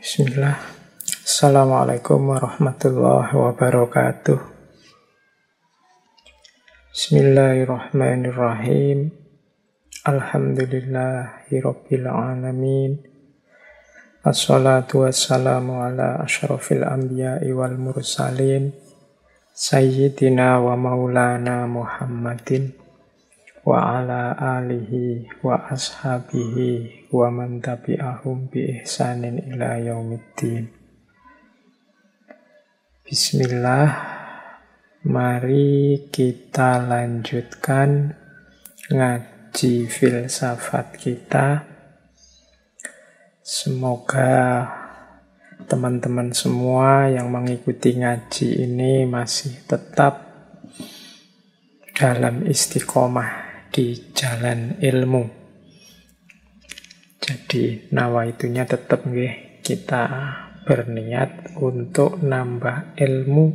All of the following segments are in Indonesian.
Bismillah. Assalamualaikum warahmatullahi wabarakatuh. Bismillahirrahmanirrahim. Alhamdulillahirabbil alamin. Assalatu wassalamu ala asyrafil anbiya'i wal mursalin. Sayyidina wa maulana Muhammadin wa ala alihi wa ashabihi wa man tabi'ahum bi ihsanin ila yaumiddin. Bismillah, mari kita lanjutkan ngaji filsafat kita. Semoga teman-teman semua yang mengikuti ngaji ini masih tetap dalam istiqomah di jalan ilmu. Jadi nawaitunya tetap kita berniat untuk nambah ilmu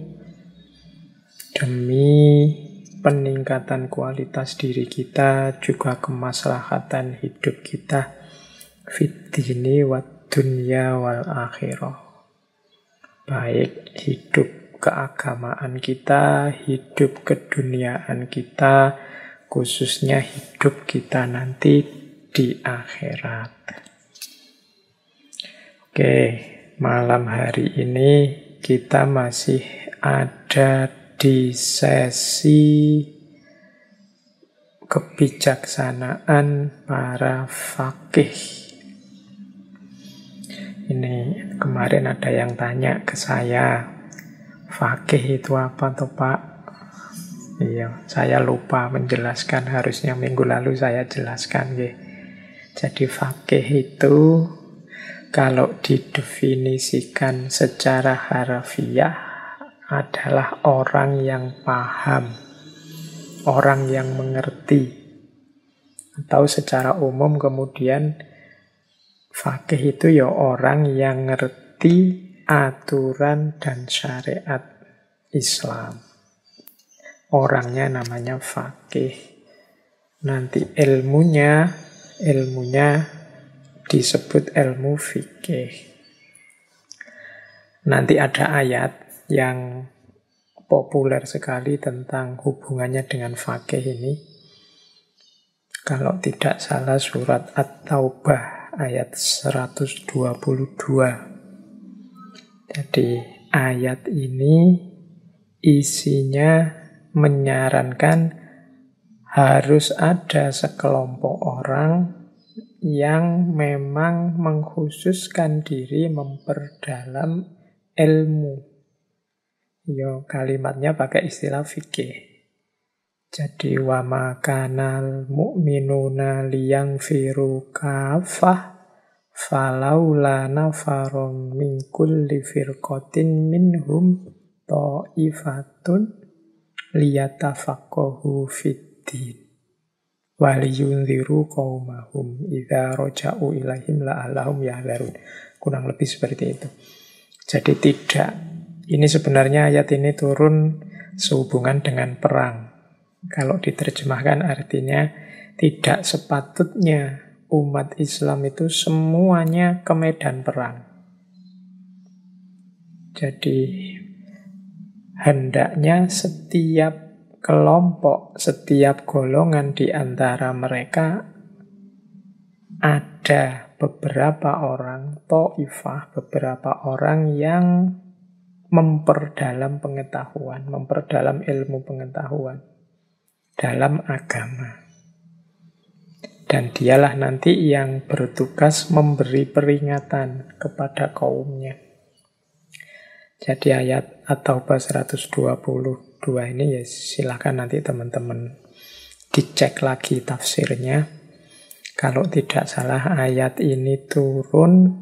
demi peningkatan kualitas diri kita, juga kemaslahatan hidup kita fid dini wad dunya wal akhirah. Baik hidup keagamaan kita, hidup keduniaan kita, khususnya hidup kita nanti di akhirat. Oke, malam hari ini kita masih ada di sesi kebijaksanaan para faqih. Ini kemarin ada yang tanya ke saya, faqih itu apa toh Pak? Iya, saya lupa menjelaskan, harusnya minggu lalu saya jelaskan. Jadi faqih itu kalau didefinisikan secara harfiah adalah orang yang paham, orang yang mengerti. Atau secara umum kemudian faqih itu ya orang yang ngerti aturan dan syariat Islam. Orangnya namanya faqih. Nanti ilmunya disebut ilmu fikih. Nanti ada ayat yang populer sekali tentang hubungannya dengan faqih ini. Kalau tidak salah surat At-Taubah ayat 122. Jadi ayat ini isinya menyarankan harus ada sekelompok orang yang memang mengkhususkan diri memperdalam ilmu. Yo, kalimatnya pakai istilah fikih. Jadi wa makanal mu'minuna liyangfiru kafah falaula nafarum min kulli firqatin minhum ta'ifatun liyatafaqahu fid-din waliyunziru qaumahum idza raja'u ilaihim la'allahum yahdharun. Kurang lebih seperti itu. Jadi ini sebenarnya ayat ini turun sehubungan dengan perang. Kalau diterjemahkan artinya tidak sepatutnya umat Islam itu semuanya ke medan perang. Jadi hendaknya setiap kelompok, setiap golongan di antara mereka ada beberapa orang, ta'ifah, beberapa orang yang memperdalam pengetahuan, memperdalam ilmu pengetahuan dalam agama. Dan dialah nanti yang bertugas memberi peringatan kepada kaumnya. Jadi ayat At-Taubah 122 ini ya silakan nanti teman-teman dicek lagi tafsirnya. Kalau tidak salah ayat ini turun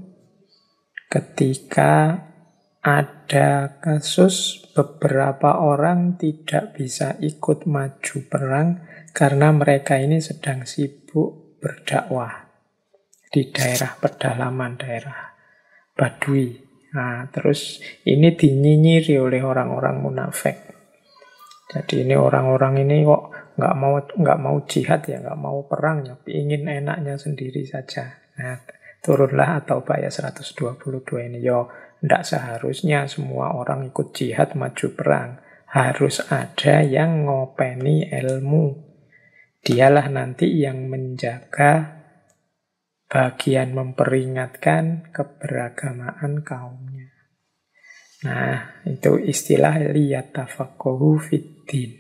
ketika ada kasus beberapa orang tidak bisa ikut maju perang karena mereka ini sedang sibuk berdakwah di daerah pedalaman, daerah Badui. Nah, terus ini dinyinyiri oleh orang-orang munafik. Jadi ini orang-orang ini kok nggak mau jihad ya, nggak mau perang ya, ingin enaknya sendiri saja. Nah, turunlah At-Taubah ayat 122 ini. Yo, tidak seharusnya semua orang ikut jihad maju perang. Harus ada yang ngopeni ilmu. Dialah nanti yang menjaga bagian memperingatkan keberagamaan kaumnya. Nah, itu istilah liyatafaqahu fiddin.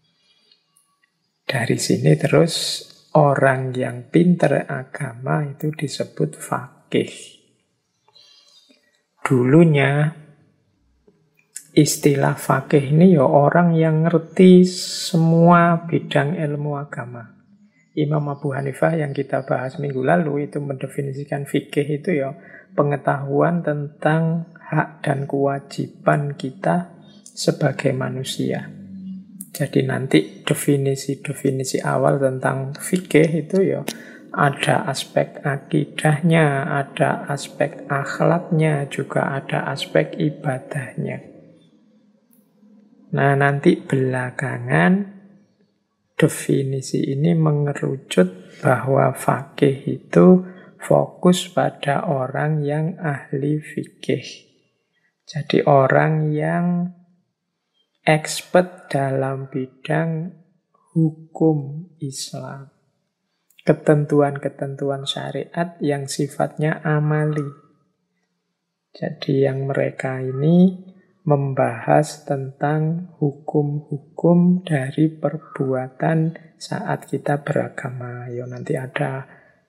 Dari sini terus orang yang pinter agama itu disebut faqih. Dulunya istilah faqih ini ya orang yang ngerti semua bidang ilmu agama. Imam Abu Hanifah yang kita bahas minggu lalu itu mendefinisikan fikih itu ya pengetahuan tentang hak dan kewajiban kita sebagai manusia. Jadi nanti definisi-definisi awal tentang fikih itu ya ada aspek akidahnya, ada aspek akhlaknya, juga ada aspek ibadahnya. Nah, nanti belakangan definisi ini mengerucut bahwa faqih itu fokus pada orang yang ahli fikih. Jadi orang yang expert dalam bidang hukum Islam. Ketentuan-ketentuan syariat yang sifatnya amali. Jadi yang mereka ini membahas tentang hukum-hukum dari perbuatan saat kita beragama. Ya nanti ada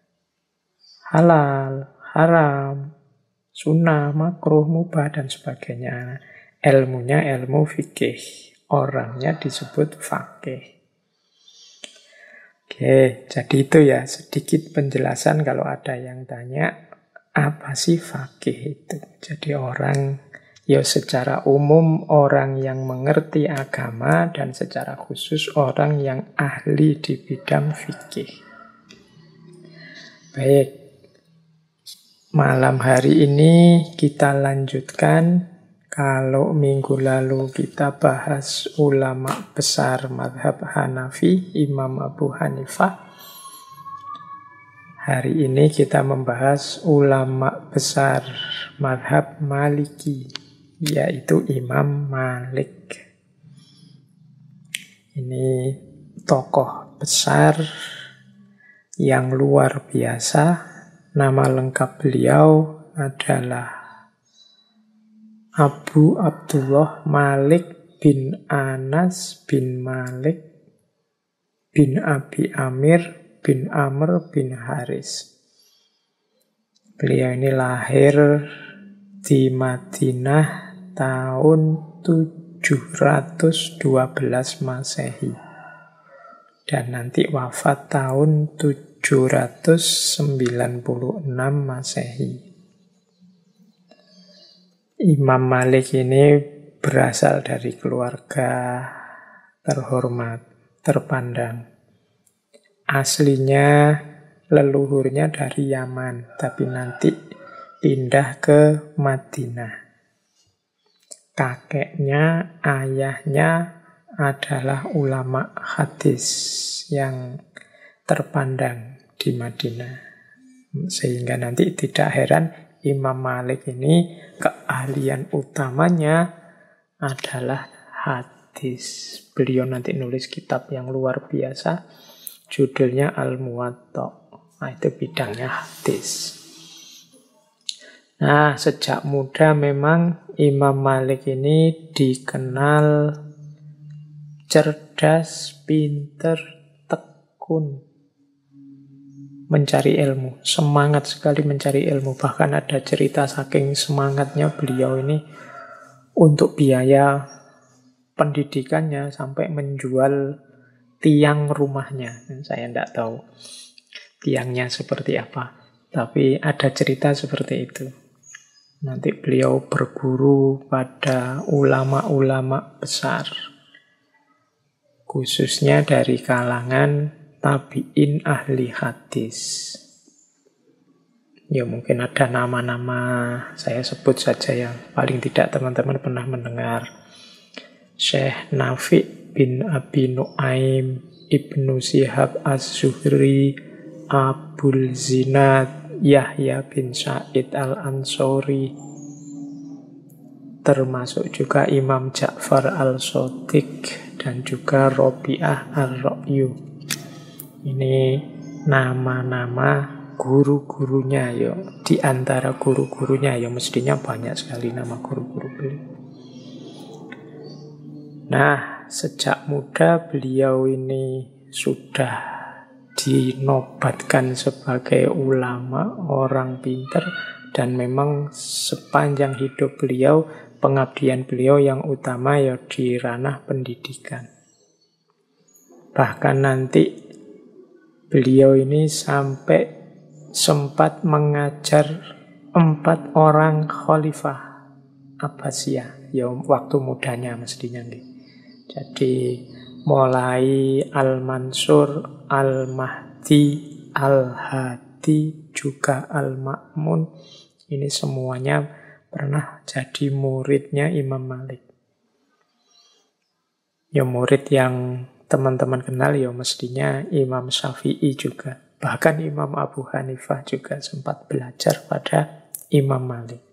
halal, haram, sunnah, makruh, mubah, dan sebagainya. Ilmunya ilmu fikih. Orangnya disebut faqih. Oke, jadi itu ya sedikit penjelasan kalau ada yang tanya, apa sih faqih itu? Jadi orang, ya secara umum orang yang mengerti agama dan secara khusus orang yang ahli di bidang fikih. Baik, malam hari ini kita lanjutkan. Kalau minggu lalu kita bahas ulama besar mazhab Hanafi, Imam Abu Hanifah. Hari ini kita membahas ulama besar mazhab Maliki, yaitu Imam Malik. Ini tokoh besar yang luar biasa. Nama lengkap beliau adalah Abu Abdullah Malik bin Anas bin Malik bin Abi Amir bin Amr bin Haris. Beliau ini lahir di Madinah tahun 712 Masehi. Dan nanti wafat tahun 796 Masehi. Imam Malik ini berasal dari keluarga terhormat, terpandang. Aslinya leluhurnya dari Yaman, tapi nanti pindah ke Madinah. Kakeknya, ayahnya adalah ulama hadis yang terpandang di Madinah. Sehingga nanti tidak heran Imam Malik ini keahlian utamanya adalah hadis. Beliau nanti nulis kitab yang luar biasa, judulnya Al-Muwatta. Nah, itu bidangnya hadis. Nah, sejak muda memang Imam Malik ini dikenal cerdas, pinter, tekun mencari ilmu, semangat sekali mencari ilmu. Bahkan ada cerita saking semangatnya beliau ini untuk biaya pendidikannya sampai menjual tiang rumahnya. Saya tidak tahu tiangnya seperti apa, tapi ada cerita seperti itu. Nanti beliau berguru pada ulama-ulama besar, khususnya dari kalangan tabi'in ahli hadis. Ya mungkin ada nama-nama, saya sebut saja yang paling tidak teman-teman pernah mendengar. Syekh Nafi' bin Abi Nu'aim, Ibnu Syihab Az-Zuhri, Abul Zinad, Yahya bin Sa'id al-Ansori, termasuk juga Imam Ja'far al-Shadiq, dan juga Robi'ah ar-Ra'yu. Ini nama-nama guru-gurunya ya. Di antara guru-gurunya ya mestinya banyak sekali nama guru-guru beliau. Nah, sejak muda beliau ini sudah dinobatkan sebagai ulama, orang pintar, dan memang sepanjang hidup beliau, pengabdian beliau yang utama ya di ranah pendidikan. Bahkan nanti beliau ini sampai sempat mengajar 4 orang khalifah Abbasiyah, ya waktu mudanya mestinya nih. Jadi mulai Al-Mansur, Al-Mahdi, Al-Hadi, juga Al-Ma'mun, ini semuanya pernah jadi muridnya Imam Malik. Ya murid yang teman-teman kenal ya mestinya Imam Syafi'i juga. Bahkan Imam Abu Hanifah juga sempat belajar pada Imam Malik.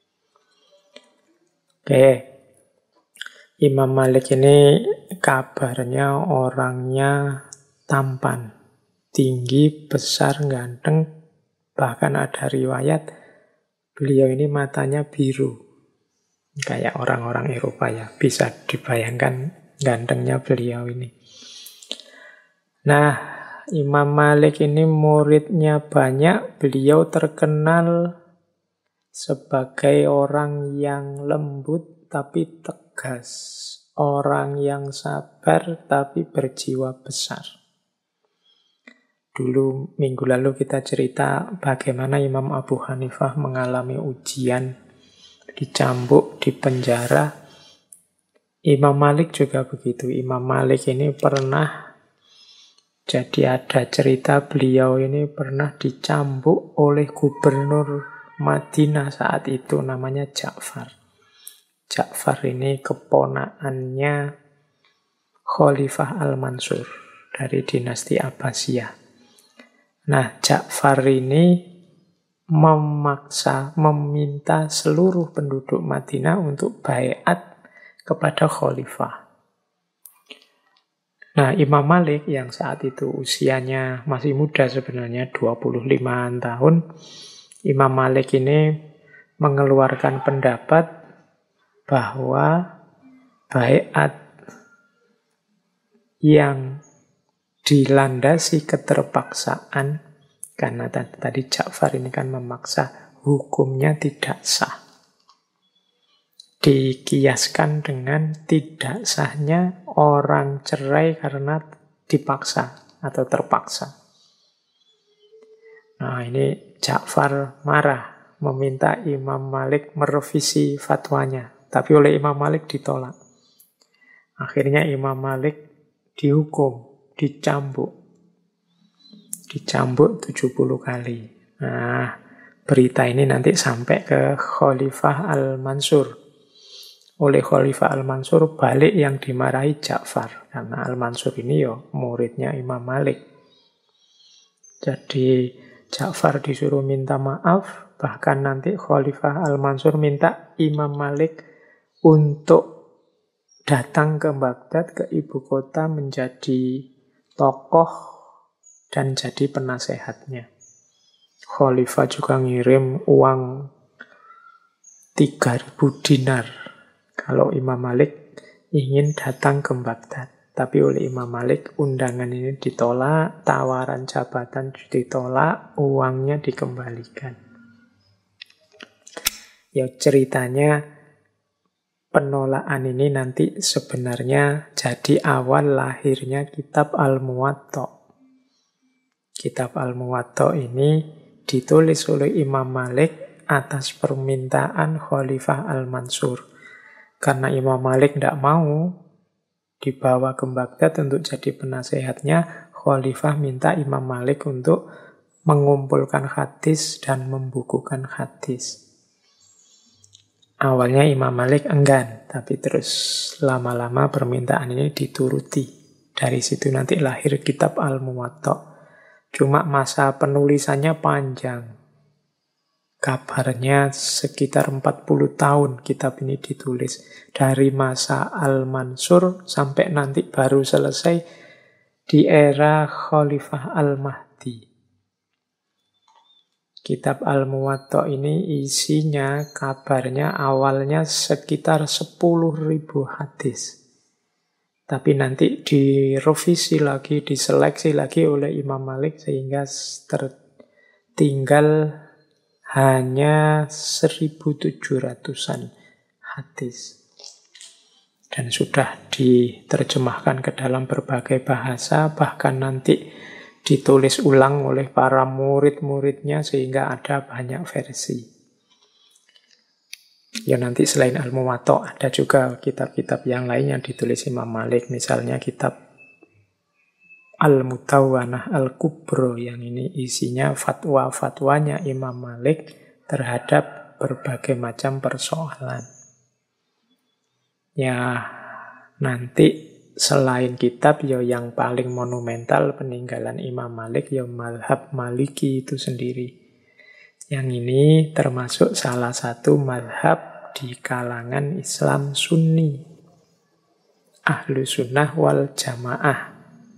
Oke. Imam Malik ini kabarnya orangnya tampan, tinggi, besar, ganteng. Bahkan ada riwayat beliau ini matanya biru. Kayak orang-orang Eropa ya, bisa dibayangkan gantengnya beliau ini. Nah, Imam Malik ini muridnya banyak, beliau terkenal sebagai orang yang lembut tapi tegas. Orang yang sabar tapi berjiwa besar. Dulu minggu lalu kita cerita bagaimana Imam Abu Hanifah mengalami ujian, dicambuk, dipenjara. Imam Malik juga begitu. Imam Malik ini pernah, jadi ada cerita beliau ini pernah dicambuk oleh gubernur Madinah saat itu, namanya Ja'far. Ja'far ini keponakannya Khalifah Al-Mansur dari dinasti Abbasiyah. Nah, Ja'far ini meminta seluruh penduduk Madinah untuk baiat kepada Khalifah. Nah, Imam Malik yang saat itu usianya masih muda sebenarnya, 25 tahun, Imam Malik ini mengeluarkan pendapat bahwa baiat yang dilandasi keterpaksaan, karena tadi Ja'far ini kan memaksa, hukumnya tidak sah. Dikiaskan dengan tidak sahnya orang cerai karena dipaksa atau terpaksa. Nah, ini Ja'far marah, meminta Imam Malik merevisi fatwanya. Tapi oleh Imam Malik ditolak. Akhirnya Imam Malik dihukum, dicambuk. Dicambuk 70 kali. Nah, berita ini nanti sampai ke Khalifah Al-Mansur. Oleh Khalifah Al-Mansur balik yang dimarahi Ja'far. Karena Al-Mansur ini ya muridnya Imam Malik. Jadi Ja'far disuruh minta maaf. Bahkan nanti Khalifah Al-Mansur minta Imam Malik untuk datang ke Baghdad, ke ibu kota, menjadi tokoh dan jadi penasehatnya. Khalifah juga ngirim uang 3.000 dinar kalau Imam Malik ingin datang ke Baghdad. Tapi oleh Imam Malik undangan ini ditolak, tawaran jabatan ditolak, uangnya dikembalikan. Ya ceritanya penolakan ini nanti sebenarnya jadi awal lahirnya kitab Al-Muwatta. Kitab Al-Muwatta ini ditulis oleh Imam Malik atas permintaan Khalifah Al-Mansur. Karena Imam Malik tidak mau dibawa ke Baghdad untuk jadi penasehatnya, Khalifah minta Imam Malik untuk mengumpulkan hadis dan membukukan hadis. Awalnya Imam Malik enggan, tapi terus lama-lama permintaan ini dituruti. Dari situ nanti lahir kitab Al-Muwatta. Cuma masa penulisannya panjang. kabarnya sekitar 40 tahun kitab ini ditulis. Dari masa Al-Mansur sampai nanti baru selesai di era Khalifah Al-Mahdi. Kitab Al-Muwatta ini isinya kabarnya awalnya sekitar 10.000 hadis. Tapi nanti direvisi lagi, diseleksi lagi oleh Imam Malik sehingga tertinggal hanya 1.700-an hadis. Dan sudah diterjemahkan ke dalam berbagai bahasa, bahkan nanti ditulis ulang oleh para murid-muridnya sehingga ada banyak versi. Ya nanti selain Al-Muwatta ada juga kitab-kitab yang lain yang ditulis Imam Malik. Misalnya kitab Al-Mutawwanah Al-Kubro yang ini isinya fatwa-fatwanya Imam Malik terhadap berbagai macam persoalan. Ya nanti selain kitab ya yang paling monumental peninggalan Imam Malik ya mazhab Maliki itu sendiri. Yang ini termasuk salah satu mazhab di kalangan Islam Sunni. Ahlu Sunnah wal Jamaah.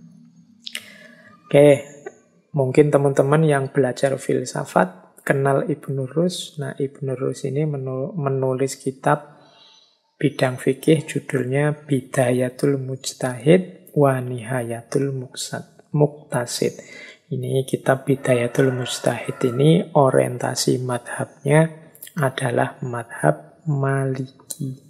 Oke, mungkin teman-teman yang belajar filsafat kenal Ibnu Rus. Nah, Ibnu Rus ini menulis kitab bidang fikih judulnya Bidayatul Mujtahid wa Nihayatul Muqtasid. Ini kitab Bidayatul Mujtahid ini orientasi madhabnya adalah madhab Maliki.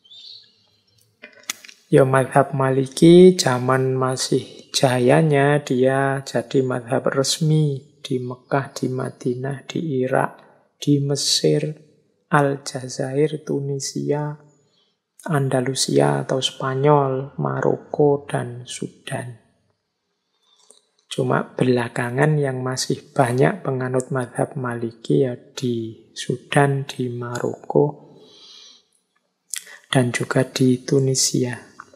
Ya madhab Maliki zaman masih jayanya dia jadi madhab resmi di Mekah, di Madinah, di Irak, di Mesir, Aljazair, Tunisia, Andalusia atau Spanyol, Maroko, dan Sudan. Cuma belakangan yang masih banyak penganut mazhab Maliki ya di Sudan, di Maroko, dan juga di Tunisia.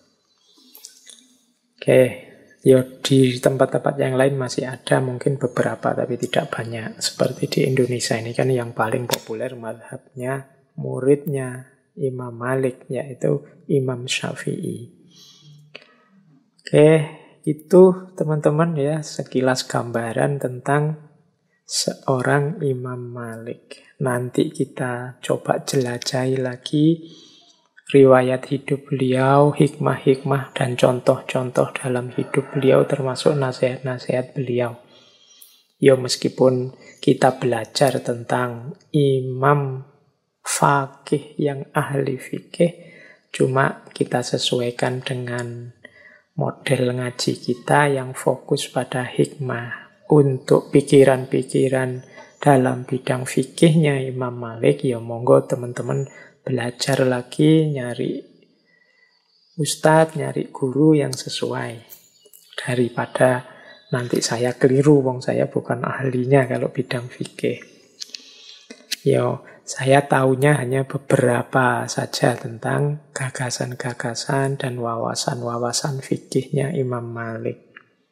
Oke, ya di tempat-tempat yang lain masih ada mungkin beberapa tapi tidak banyak. Seperti di Indonesia ini kan yang paling populer mazhabnya muridnya Imam Malik, yaitu Imam Syafi'i. Oke, itu teman-teman ya sekilas gambaran tentang seorang Imam Malik. Nanti kita coba jelajahi lagi riwayat hidup beliau, hikmah-hikmah dan contoh-contoh dalam hidup beliau termasuk nasihat-nasihat beliau. Ya meskipun kita belajar tentang imam faqih yang ahli fikih, cuma kita sesuaikan dengan model ngaji kita yang fokus pada hikmah. Untuk pikiran-pikiran dalam bidang fikihnya Imam Malik, ya monggo teman-teman belajar lagi, nyari ustadz, nyari guru yang sesuai. Daripada nanti saya keliru, wong saya bukan ahlinya kalau bidang fikih. Yo, saya tahunya hanya beberapa saja tentang gagasan-gagasan dan wawasan-wawasan fikihnya Imam Malik.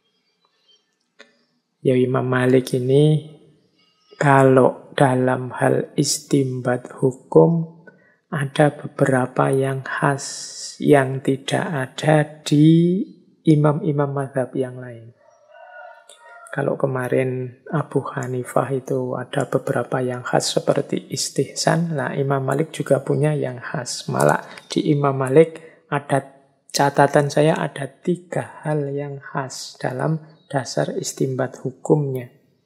Ya Imam Malik ini kalau dalam hal istimbat hukum ada beberapa yang khas yang tidak ada di imam-imam mazhab yang lain. Kalau kemarin Abu Hanifah itu ada beberapa yang khas seperti istihsan, nah Imam Malik juga punya yang khas. Malah di Imam Malik ada catatan saya ada 3 hal yang khas dalam dasar istimbat hukumnya.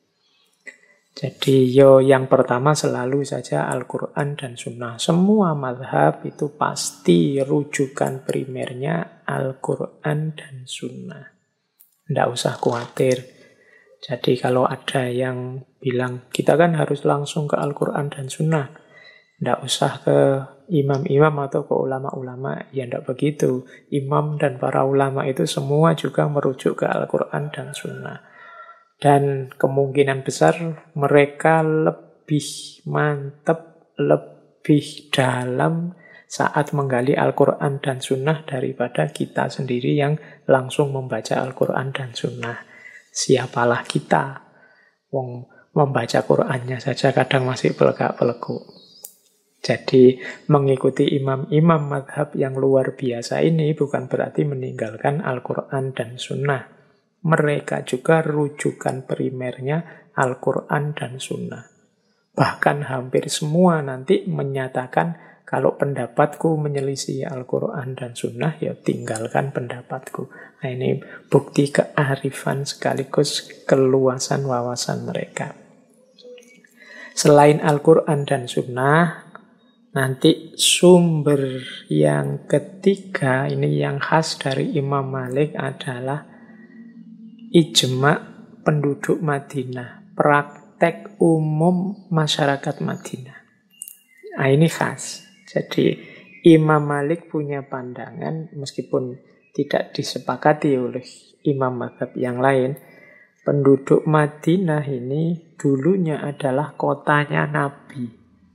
Jadi yang pertama selalu saja Al-Quran dan Sunnah. Semua mazhab itu pasti rujukan primernya Al-Quran dan Sunnah. Tidak usah khawatir. Jadi kalau ada yang bilang, kita kan harus langsung ke Al-Quran dan Sunnah. Tidak usah ke imam-imam atau ke ulama-ulama. Ya tidak begitu. Imam dan para ulama itu semua juga merujuk ke Al-Quran dan Sunnah. Dan kemungkinan besar mereka lebih mantap, lebih dalam saat menggali Al-Quran dan Sunnah daripada kita sendiri yang langsung membaca Al-Quran dan Sunnah. Siapalah kita? Wong membaca Qur'annya saja kadang masih pelegak-peleguk. Jadi mengikuti imam-imam madhab yang luar biasa ini bukan berarti meninggalkan Al-Quran dan Sunnah. Mereka juga rujukan primernya Al-Quran dan Sunnah. Bahkan hampir semua nanti menyatakan kalau pendapatku menyelisih Al-Quran dan Sunnah, ya tinggalkan pendapatku. Nah, ini bukti kearifan sekaligus keluasan wawasan mereka. Selain Al-Quran dan Sunnah, nanti sumber yang ketiga, ini yang khas dari Imam Malik adalah ijma penduduk Madinah, praktek umum masyarakat Madinah. Nah, ini khas. Jadi Imam Malik punya pandangan, meskipun tidak disepakati oleh imam mazhab yang lain, penduduk Madinah ini dulunya adalah kotanya Nabi.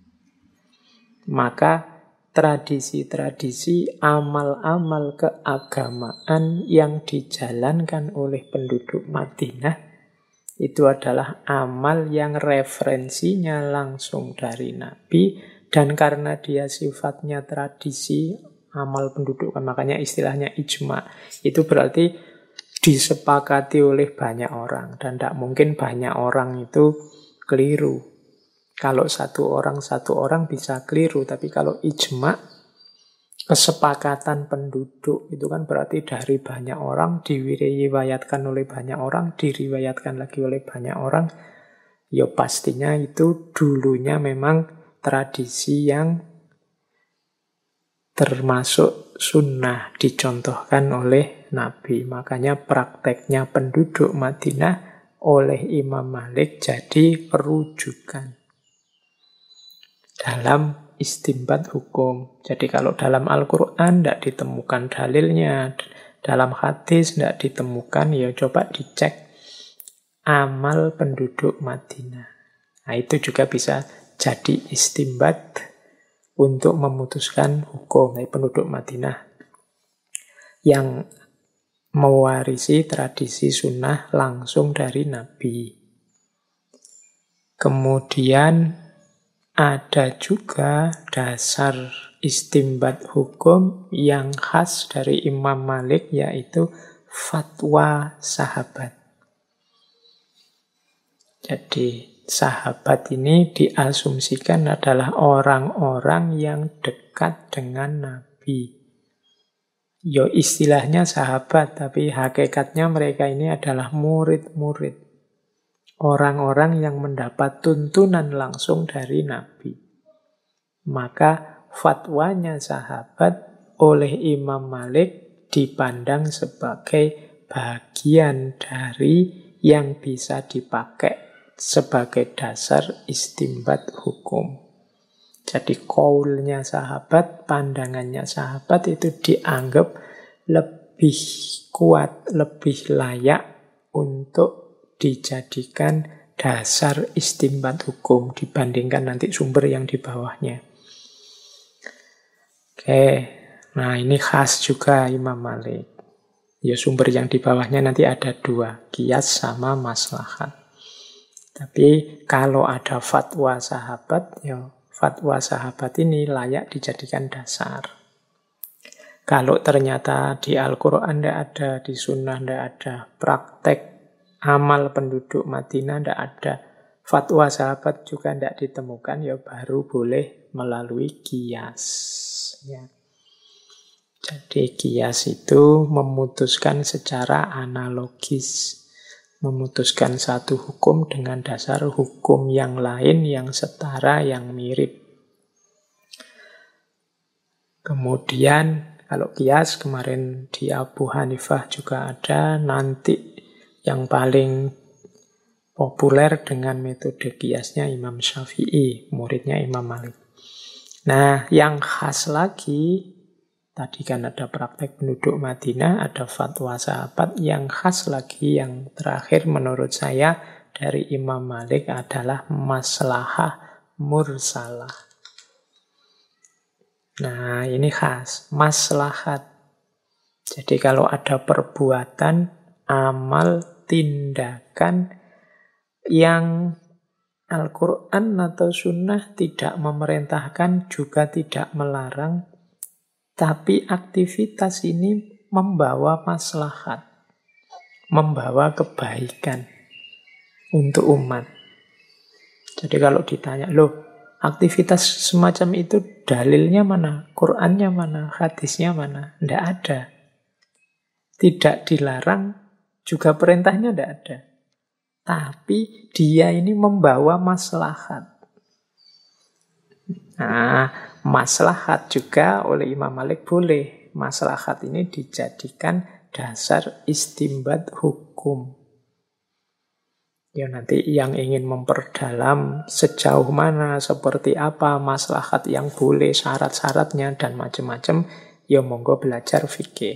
Maka tradisi-tradisi, amal-amal keagamaan yang dijalankan oleh penduduk Madinah itu adalah amal yang referensinya langsung dari Nabi, dan karena dia sifatnya tradisi, amal penduduk, makanya istilahnya ijma. Itu berarti disepakati oleh banyak orang, dan tidak mungkin banyak orang itu keliru. Kalau satu orang bisa keliru, tapi kalau ijma, kesepakatan penduduk, itu kan berarti dari banyak orang, diriwayatkan oleh banyak orang, diriwayatkan lagi oleh banyak orang, ya pastinya itu dulunya memang tradisi yang termasuk sunnah, dicontohkan oleh Nabi. Makanya prakteknya penduduk Madinah oleh Imam Malik jadi rujukan dalam istinbat hukum. Jadi kalau dalam Al-Quran tidak ditemukan dalilnya, dalam hadis tidak ditemukan, ya coba dicek amal penduduk Madinah. Nah, itu juga bisa jadi istinbat untuk memutuskan hukum dari penduduk Madinah yang mewarisi tradisi sunnah langsung dari Nabi. Kemudian ada juga dasar istinbat hukum yang khas dari Imam Malik, yaitu fatwa sahabat. Jadi sahabat ini diasumsikan adalah orang-orang yang dekat dengan Nabi. Ya istilahnya sahabat, tapi hakikatnya mereka ini adalah murid-murid. Orang-orang yang mendapat tuntunan langsung dari Nabi. Maka fatwanya sahabat oleh Imam Malik dipandang sebagai bagian dari yang bisa dipakai sebagai dasar istinbat hukum. Jadi kaulnya sahabat, pandangannya sahabat itu dianggap lebih kuat, lebih layak untuk dijadikan dasar istinbat hukum dibandingkan nanti sumber yang di bawahnya. Oke, nah ini khas juga Imam Malik. Ya sumber yang di bawahnya nanti ada dua, qiyas sama maslahat. Tapi kalau ada fatwa sahabat, ya fatwa sahabat ini layak dijadikan dasar. Kalau ternyata di Al-Quran tidak ada, di Sunnah tidak ada, praktek amal penduduk Madinah tidak ada, fatwa sahabat juga tidak ditemukan, ya baru boleh melalui qiyas. Ya. Jadi qiyas itu memutuskan secara analogis, memutuskan satu hukum dengan dasar hukum yang lain, yang setara, yang mirip. Kemudian kalau qiyas kemarin di Abu Hanifah juga ada, nanti yang paling populer dengan metode qiyasnya Imam Syafi'i, muridnya Imam Malik. Nah, yang khas lagi, tadi kan ada praktek penduduk Madinah, ada fatwa sahabat. Yang khas lagi, yang terakhir menurut saya dari Imam Malik adalah maslahah mursalah. Nah, ini khas, maslahat. Jadi kalau ada perbuatan, amal, tindakan yang Al-Quran atau sunnah tidak memerintahkan, juga tidak melarang, tapi aktivitas ini membawa maslahat, membawa kebaikan untuk umat. Jadi kalau ditanya, loh, aktivitas semacam itu dalilnya mana? Qurannya mana? Hadisnya mana? Tidak ada. Tidak dilarang, juga perintahnya tidak ada. Tapi dia ini membawa maslahat. Nah, maslahat juga oleh Imam Malik boleh. Maslahat ini dijadikan dasar istimbat hukum. Ya nanti yang ingin memperdalam sejauh mana, seperti apa maslahat yang boleh, syarat-syaratnya, dan macam-macam, ya monggo belajar fikih.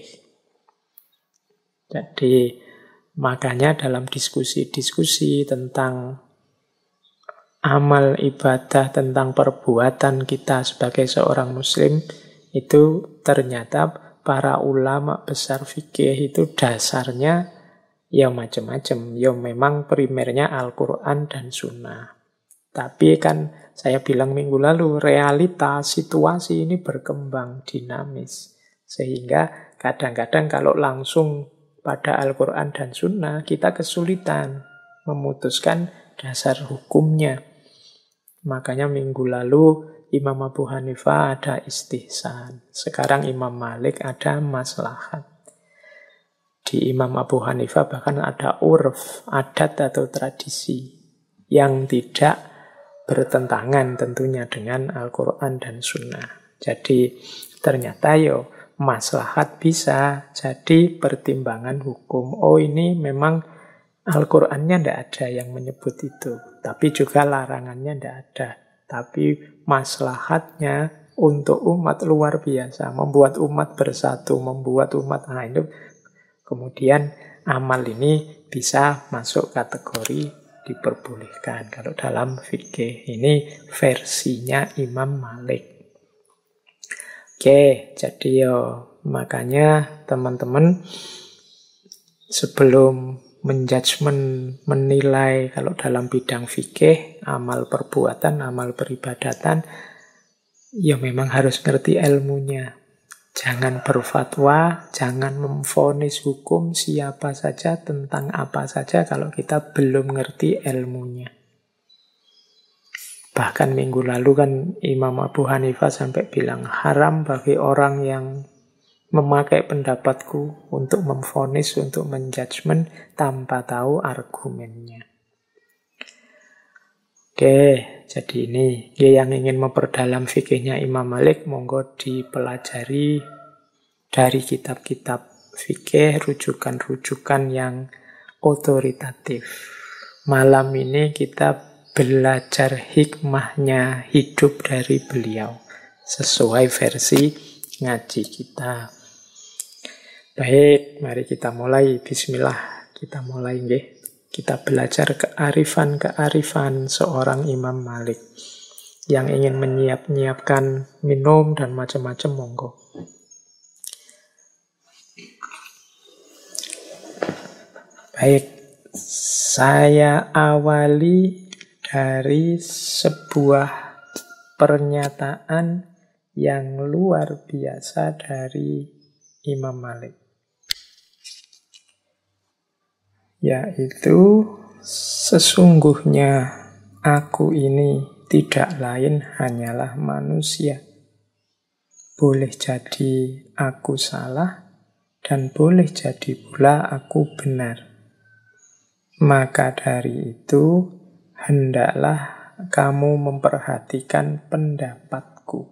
Jadi makanya dalam diskusi-diskusi tentang amal ibadah, tentang perbuatan kita sebagai seorang muslim, itu ternyata para ulama besar fikih itu dasarnya ya macam-macam. Ya memang primernya Al-Quran dan Sunnah. Tapi kan saya bilang minggu lalu, realita situasi ini berkembang dinamis. Sehingga kadang-kadang kalau langsung pada Al-Quran dan Sunnah, kita kesulitan memutuskan dasar hukumnya. Makanya minggu lalu Imam Abu Hanifah ada istihsan. Sekarang Imam Malik ada maslahat. Di Imam Abu Hanifah bahkan ada urf, adat atau tradisi yang tidak bertentangan tentunya dengan Al-Quran dan Sunnah. Jadi ternyata maslahat bisa jadi pertimbangan hukum. Oh ini memang Al-Qurannya tidak ada yang menyebut itu. Tapi juga larangannya tidak ada. Tapi maslahatnya untuk umat luar biasa. Membuat umat bersatu, membuat umat itu. Kemudian amal ini bisa masuk kategori diperbolehkan. Kalau dalam fikih ini versinya Imam Malik. Oke, jadi makanya teman-teman sebelum menjudgment, menilai kalau dalam bidang fikih, amal perbuatan, amal peribadatan, ya memang harus ngerti ilmunya. Jangan berfatwa, jangan memvonis hukum siapa saja tentang apa saja kalau kita belum ngerti ilmunya. Bahkan minggu lalu kan Imam Abu Hanifah sampai bilang haram bagi orang yang memakai pendapatku untuk memvonis, untuk menjudgment tanpa tahu argumennya. Oke, jadi ini yang ingin memperdalam fikihnya Imam Malik, monggo dipelajari dari kitab-kitab fikih, rujukan-rujukan yang otoritatif. Malam ini kita belajar hikmahnya hidup dari beliau, sesuai versi ngaji kita. Baik, mari kita mulai. Bismillah, kita mulai nggih. Kita belajar kearifan-kearifan seorang Imam Malik. Yang ingin menyiapkan minum dan macam-macam, monggo. Baik, saya awali dari sebuah pernyataan yang luar biasa dari Imam Malik. Yaitu sesungguhnya aku ini tidak lain hanyalah manusia. Boleh jadi aku salah dan boleh jadi pula aku benar. Maka dari itu hendaklah kamu memperhatikan pendapatku.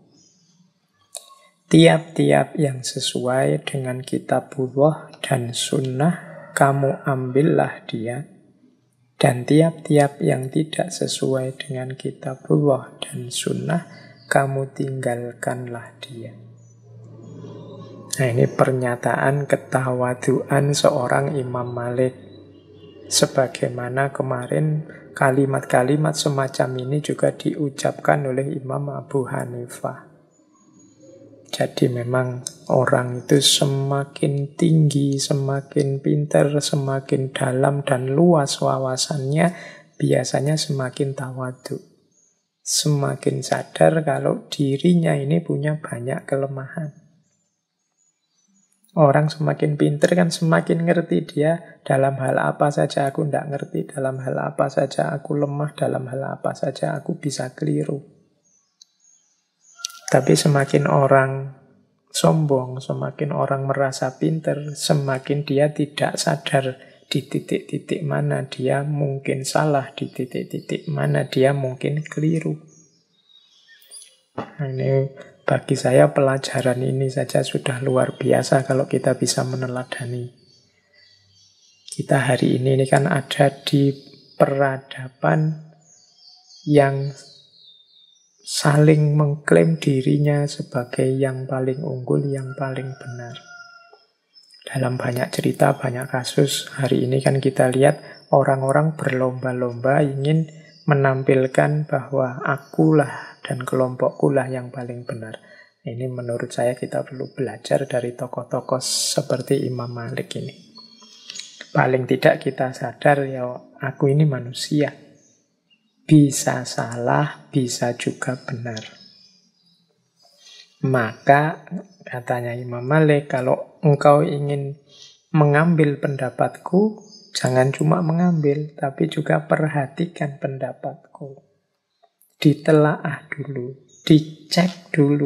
Tiap-tiap yang sesuai dengan kitabullah dan sunnah kamu ambillah dia, dan tiap-tiap yang tidak sesuai dengan kitabullah dan sunnah, kamu tinggalkanlah dia. Nah, ini pernyataan ketawaduan seorang Imam Malik. Sebagaimana kemarin kalimat-kalimat semacam ini juga diucapkan oleh Imam Abu Hanifah. Jadi memang orang itu semakin tinggi, semakin pintar, semakin dalam dan luas wawasannya, biasanya semakin tawadhu. Semakin sadar kalau dirinya ini punya banyak kelemahan. Orang semakin pinter kan semakin ngerti dia dalam hal apa saja aku tidak ngerti, dalam hal apa saja aku lemah, dalam hal apa saja aku bisa keliru. Tapi semakin orang sombong, semakin orang merasa pinter, semakin dia tidak sadar di titik-titik mana dia mungkin salah, di titik-titik mana dia mungkin keliru. Nah, ini bagi saya pelajaran ini saja sudah luar biasa kalau kita bisa meneladani. Kita hari ini kan ada di peradaban yang saling mengklaim dirinya sebagai yang paling unggul, yang paling benar. Dalam banyak cerita, banyak kasus, hari ini kan kita lihat orang-orang berlomba-lomba ingin menampilkan bahwa akulah dan kelompokkulah yang paling benar. Ini menurut saya kita perlu belajar dari tokoh-tokoh seperti Imam Malik ini. Paling tidak kita sadar ya aku ini manusia. Bisa salah, bisa juga benar. Maka katanya Imam Malik, kalau engkau ingin mengambil pendapatku, jangan cuma mengambil, tapi juga perhatikan pendapatku. Ditelaah dulu, dicek dulu.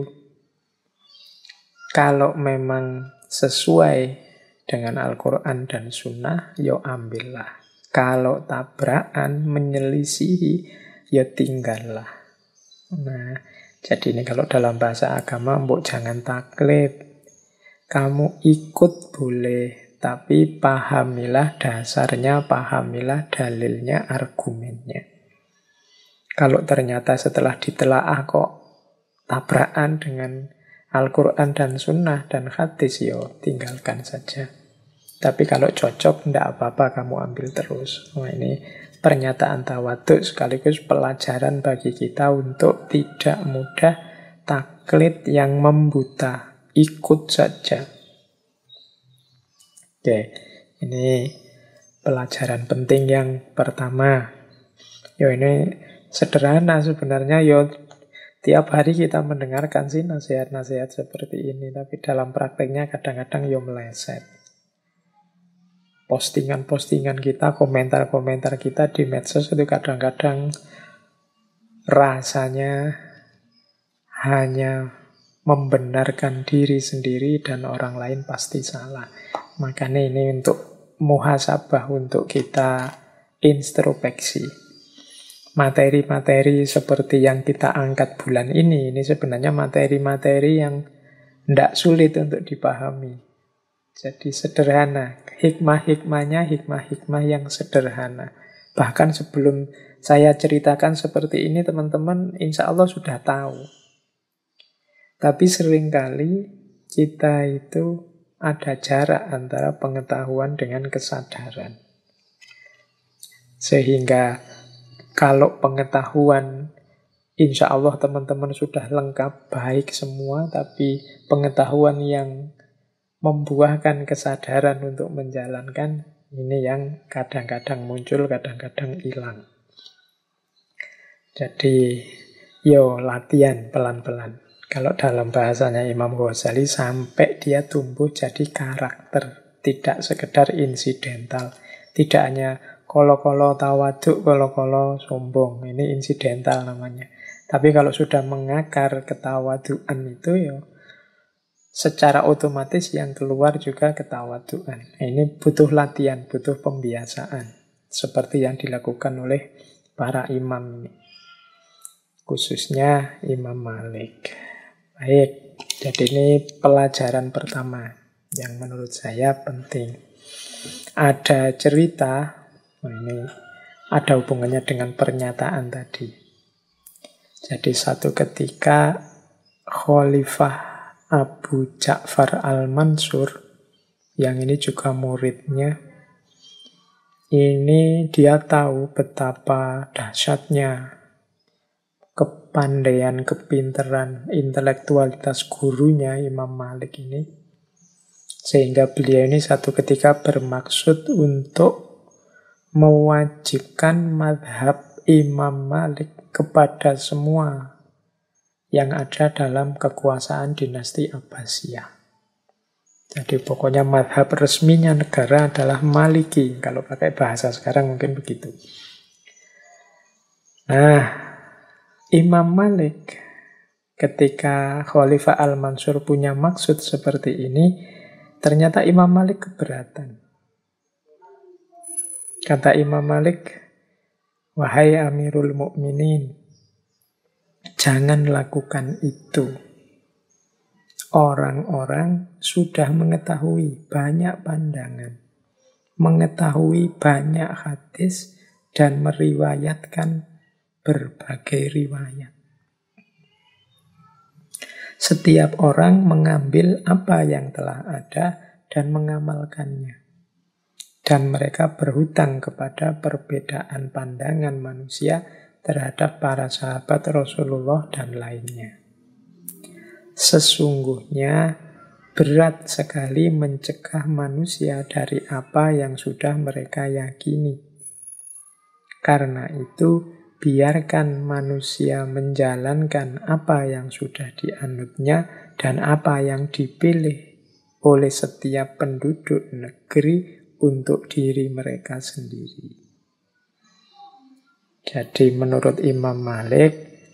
Kalau memang sesuai dengan Al-Quran dan Sunnah, yo ambillah. Kalau tabrakan, menyelisihi, yo tinggallah. Nah, jadi ini kalau dalam bahasa agama, mbok jangan taklid. Kamu ikut boleh, tapi pahamilah dasarnya, pahamilah dalilnya, argumennya. Kalau ternyata setelah ditelaah kok tabrakan dengan Al-Quran dan Sunnah dan hadis, yo tinggalkan saja. Tapi kalau cocok, tidak apa-apa kamu ambil terus. Nah, ini pernyataan tawadhu sekaligus pelajaran bagi kita untuk tidak mudah taklid yang membuta, ikut saja. Oke, ini pelajaran penting yang pertama. Yo ini sederhana sebenarnya, yo tiap hari kita mendengarkan sih nasihat-nasihat seperti ini, tapi dalam prakteknya kadang-kadang yo meleset. Postingan-postingan kita, komentar-komentar kita di medsos itu kadang-kadang rasanya hanya membenarkan diri sendiri dan orang lain pasti salah. Makanya ini untuk muhasabah, untuk kita introspeksi. Materi-materi seperti yang kita angkat bulan ini sebenarnya materi-materi yang tidak sulit untuk dipahami. Jadi sederhana, hikmah-hikmahnya hikmah-hikmah yang sederhana. Bahkan sebelum saya ceritakan seperti ini, teman-teman insya Allah sudah tahu. Tapi seringkali kita itu ada jarak antara pengetahuan dengan kesadaran. Sehingga kalau pengetahuan insya Allah teman-teman sudah lengkap, baik semua, tapi pengetahuan yang membuahkan kesadaran untuk menjalankan, ini yang kadang-kadang muncul, kadang-kadang hilang. Jadi, yo latihan pelan-pelan. Kalau dalam bahasanya Imam Ghazali, sampai dia tumbuh jadi karakter, tidak sekedar insidental. Tidak hanya kolo-kolo tawaduk, kolo-kolo sombong. Ini insidental namanya. Tapi kalau sudah mengakar ketawaduan itu, yo secara otomatis yang keluar juga ketawaduan. Ini butuh latihan, butuh pembiasaan. Seperti yang dilakukan oleh para imam ini. Khususnya Imam Malik. Baik, jadi ini pelajaran pertama yang menurut saya penting. Ada cerita, ini ada hubungannya dengan pernyataan tadi. Jadi satu ketika Khalifah Abu Ja'far al-Mansur, yang ini juga muridnya, ini dia tahu betapa dahsyatnya kepandaian, kepinteran, intelektualitas gurunya Imam Malik ini. Sehingga beliau ini satu ketika bermaksud untuk mewajibkan madhab Imam Malik kepada semua yang ada dalam kekuasaan dinasti Abbasiyah. Jadi pokoknya madhab resminya negara adalah Maliki. Kalau pakai bahasa sekarang mungkin begitu. Nah, Imam Malik ketika Khalifah Al-Mansur punya maksud seperti ini, ternyata Imam Malik keberatan. Kata Imam Malik, wahai Amirul Mukminin, jangan lakukan itu. Orang-orang sudah mengetahui banyak pandangan, mengetahui banyak hadis, dan meriwayatkan berbagai riwayat. Setiap orang mengambil apa yang telah ada dan mengamalkannya. Dan mereka berhutang kepada perbedaan pandangan manusia terhadap para sahabat Rasulullah dan lainnya. Sesungguhnya berat sekali mencegah manusia dari apa yang sudah mereka yakini. Karena itu, biarkan manusia menjalankan apa yang sudah dianutnya dan apa yang dipilih oleh setiap penduduk negeri untuk diri mereka sendiri. Jadi menurut Imam Malik,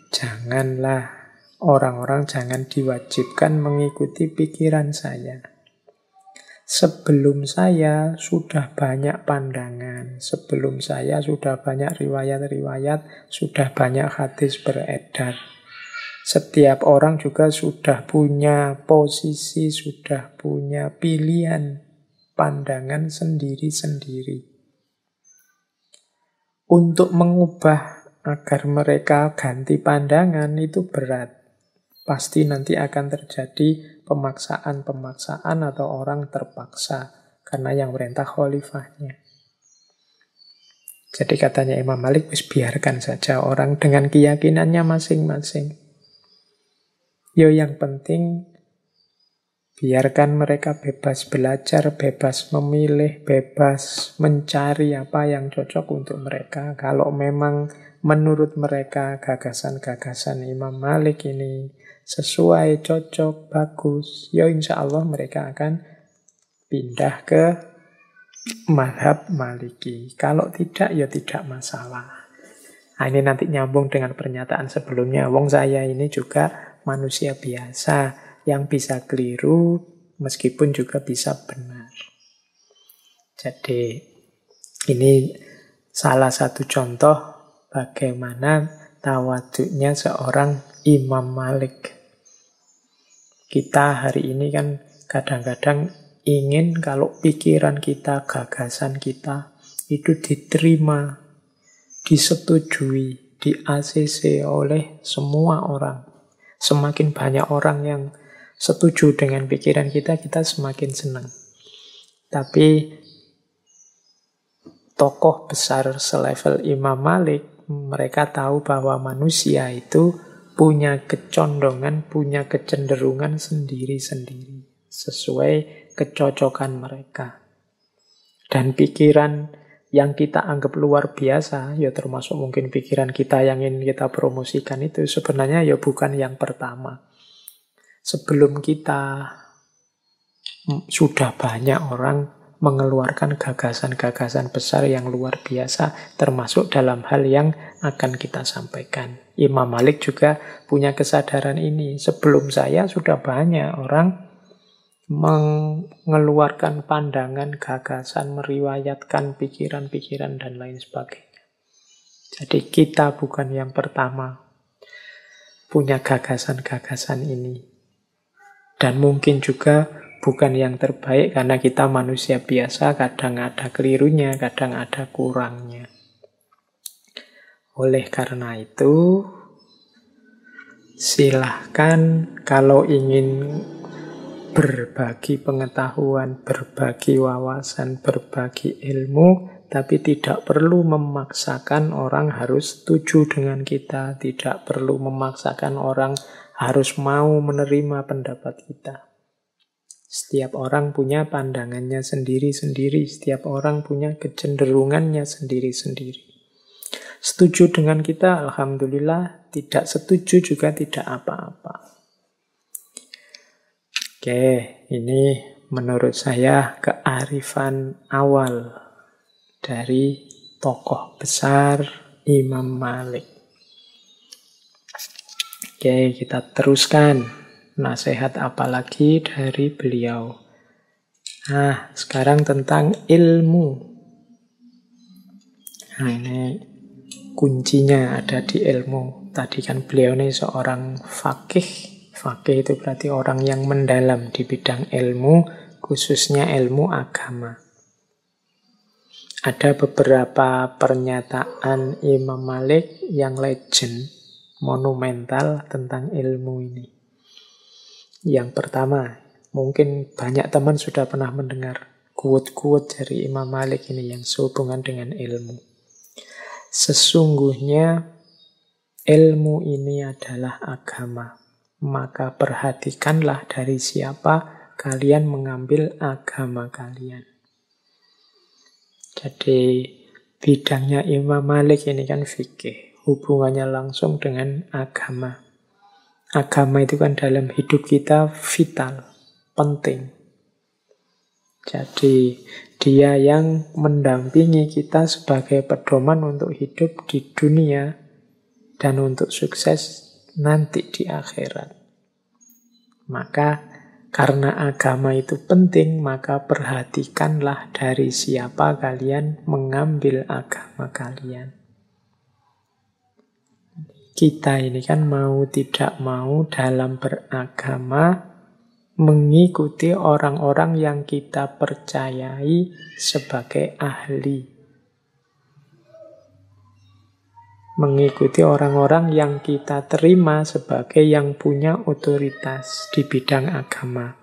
orang-orang jangan diwajibkan mengikuti pikiran saya. Sebelum saya sudah banyak pandangan, sebelum saya sudah banyak riwayat-riwayat, sudah banyak hadis beredar. Setiap orang juga sudah punya posisi, sudah punya pilihan pandangan sendiri-sendiri. Untuk mengubah agar mereka ganti pandangan itu berat. Pasti nanti akan terjadi pemaksaan-pemaksaan atau orang terpaksa karena yang perintah khalifahnya. Jadi katanya Imam Malik, biarkan saja orang dengan keyakinannya masing-masing. Yang penting biarkan mereka bebas belajar, bebas memilih, bebas mencari apa yang cocok untuk mereka. Kalau memang menurut mereka gagasan-gagasan Imam Malik ini sesuai, cocok, bagus, insya Allah mereka akan pindah ke mazhab Maliki. Kalau tidak, tidak masalah. Nah, ini nanti nyambung dengan pernyataan sebelumnya. Wong saya ini juga manusia biasa yang bisa keliru meskipun juga bisa benar. Jadi ini salah satu contoh bagaimana tawaduknya seorang Imam Malik. Kita hari ini kan kadang-kadang ingin kalau pikiran kita, gagasan kita itu diterima, disetujui, di-ACC oleh semua orang. Semakin banyak orang yang setuju dengan pikiran kita, kita semakin senang. Tapi tokoh besar selevel Imam Malik, mereka tahu bahwa manusia itu punya kecondongan, punya kecenderungan sendiri-sendiri sesuai kecocokan mereka. Dan pikiran yang kita anggap luar biasa, termasuk mungkin pikiran kita yang ingin kita promosikan itu sebenarnya bukan yang pertama. Sebelum kita sudah banyak orang mengeluarkan gagasan-gagasan besar yang luar biasa, termasuk dalam hal yang akan kita sampaikan. Imam Malik juga punya kesadaran ini. Sebelum saya sudah banyak orang mengeluarkan pandangan, gagasan, meriwayatkan pikiran-pikiran dan lain sebagainya. Jadi kita bukan yang pertama punya gagasan-gagasan ini. Dan mungkin juga bukan yang terbaik karena kita manusia biasa, kadang ada kelirunya, kadang ada kurangnya. Oleh karena itu, silahkan kalau ingin berbagi pengetahuan, berbagi wawasan, berbagi ilmu, tapi tidak perlu memaksakan orang harus setuju dengan kita, tidak perlu memaksakan orang harus mau menerima pendapat kita. Setiap orang punya pandangannya sendiri-sendiri, setiap orang punya kecenderungannya sendiri-sendiri. Setuju dengan kita, alhamdulillah. Tidak setuju juga tidak apa-apa. Oke, ini menurut saya kearifan awal dari tokoh besar Imam Malik. Oke, kita teruskan. Nasihat apa lagi dari beliau? Nah, sekarang tentang ilmu. Nah, ini kuncinya ada di ilmu. Tadi kan beliau ini seorang faqih. Faqih itu berarti orang yang mendalam di bidang ilmu, khususnya ilmu agama. Ada beberapa pernyataan Imam Malik yang legend, monumental tentang ilmu ini. Yang pertama, mungkin banyak teman sudah pernah mendengar quote-quote dari Imam Malik ini yang sehubungan dengan ilmu. Sesungguhnya ilmu ini adalah agama, maka perhatikanlah dari siapa kalian mengambil agama kalian. Jadi bidangnya Imam Malik ini kan fikih, hubungannya langsung dengan agama. Agama itu kan dalam hidup kita vital, penting. Jadi dia yang mendampingi kita sebagai pedoman untuk hidup di dunia dan untuk sukses nanti di akhirat. Maka karena agama itu penting, maka perhatikanlah dari siapa kalian mengambil agama kalian. Kita ini kan mau tidak mau dalam beragama mengikuti orang-orang yang kita percayai sebagai ahli. Mengikuti orang-orang yang kita terima sebagai yang punya otoritas di bidang agama.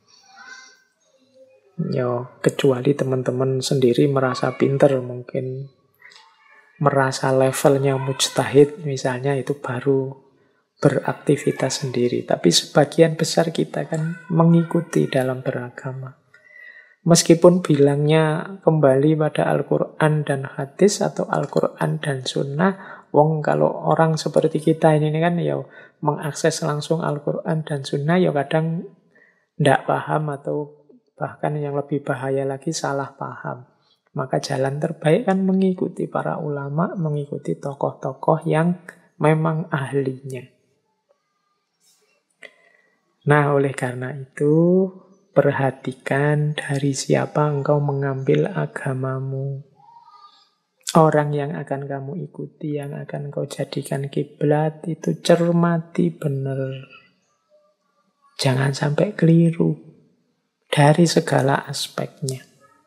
Yo, kecuali teman-teman sendiri merasa pinter, mungkin merasa levelnya mujtahid misalnya, itu baru beraktivitas sendiri. Tapi sebagian besar kita kan mengikuti dalam beragama. Meskipun bilangnya kembali pada Al-Quran dan hadis atau Al-Quran dan sunnah, wong kalau orang seperti kita ini kan ya mengakses langsung Al-Quran dan sunnah ya kadang tidak paham atau bahkan yang lebih bahaya lagi salah paham. Maka jalan terbaik kan mengikuti para ulama, mengikuti tokoh-tokoh yang memang ahlinya. Nah, oleh karena itu, perhatikan dari siapa engkau mengambil agamamu. Orang yang akan kamu ikuti, yang akan kau jadikan kiblat, itu cermati benar. Jangan sampai keliru dari segala aspeknya.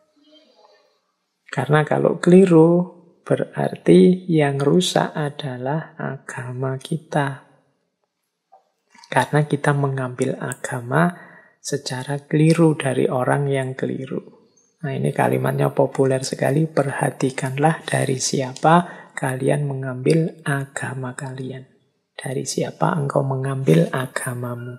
Karena kalau keliru, berarti yang rusak adalah agama kita. Karena kita mengambil agama secara keliru dari orang yang keliru. Nah, ini kalimatnya populer sekali. Perhatikanlah dari siapa kalian mengambil agama kalian. Dari siapa engkau mengambil agamamu.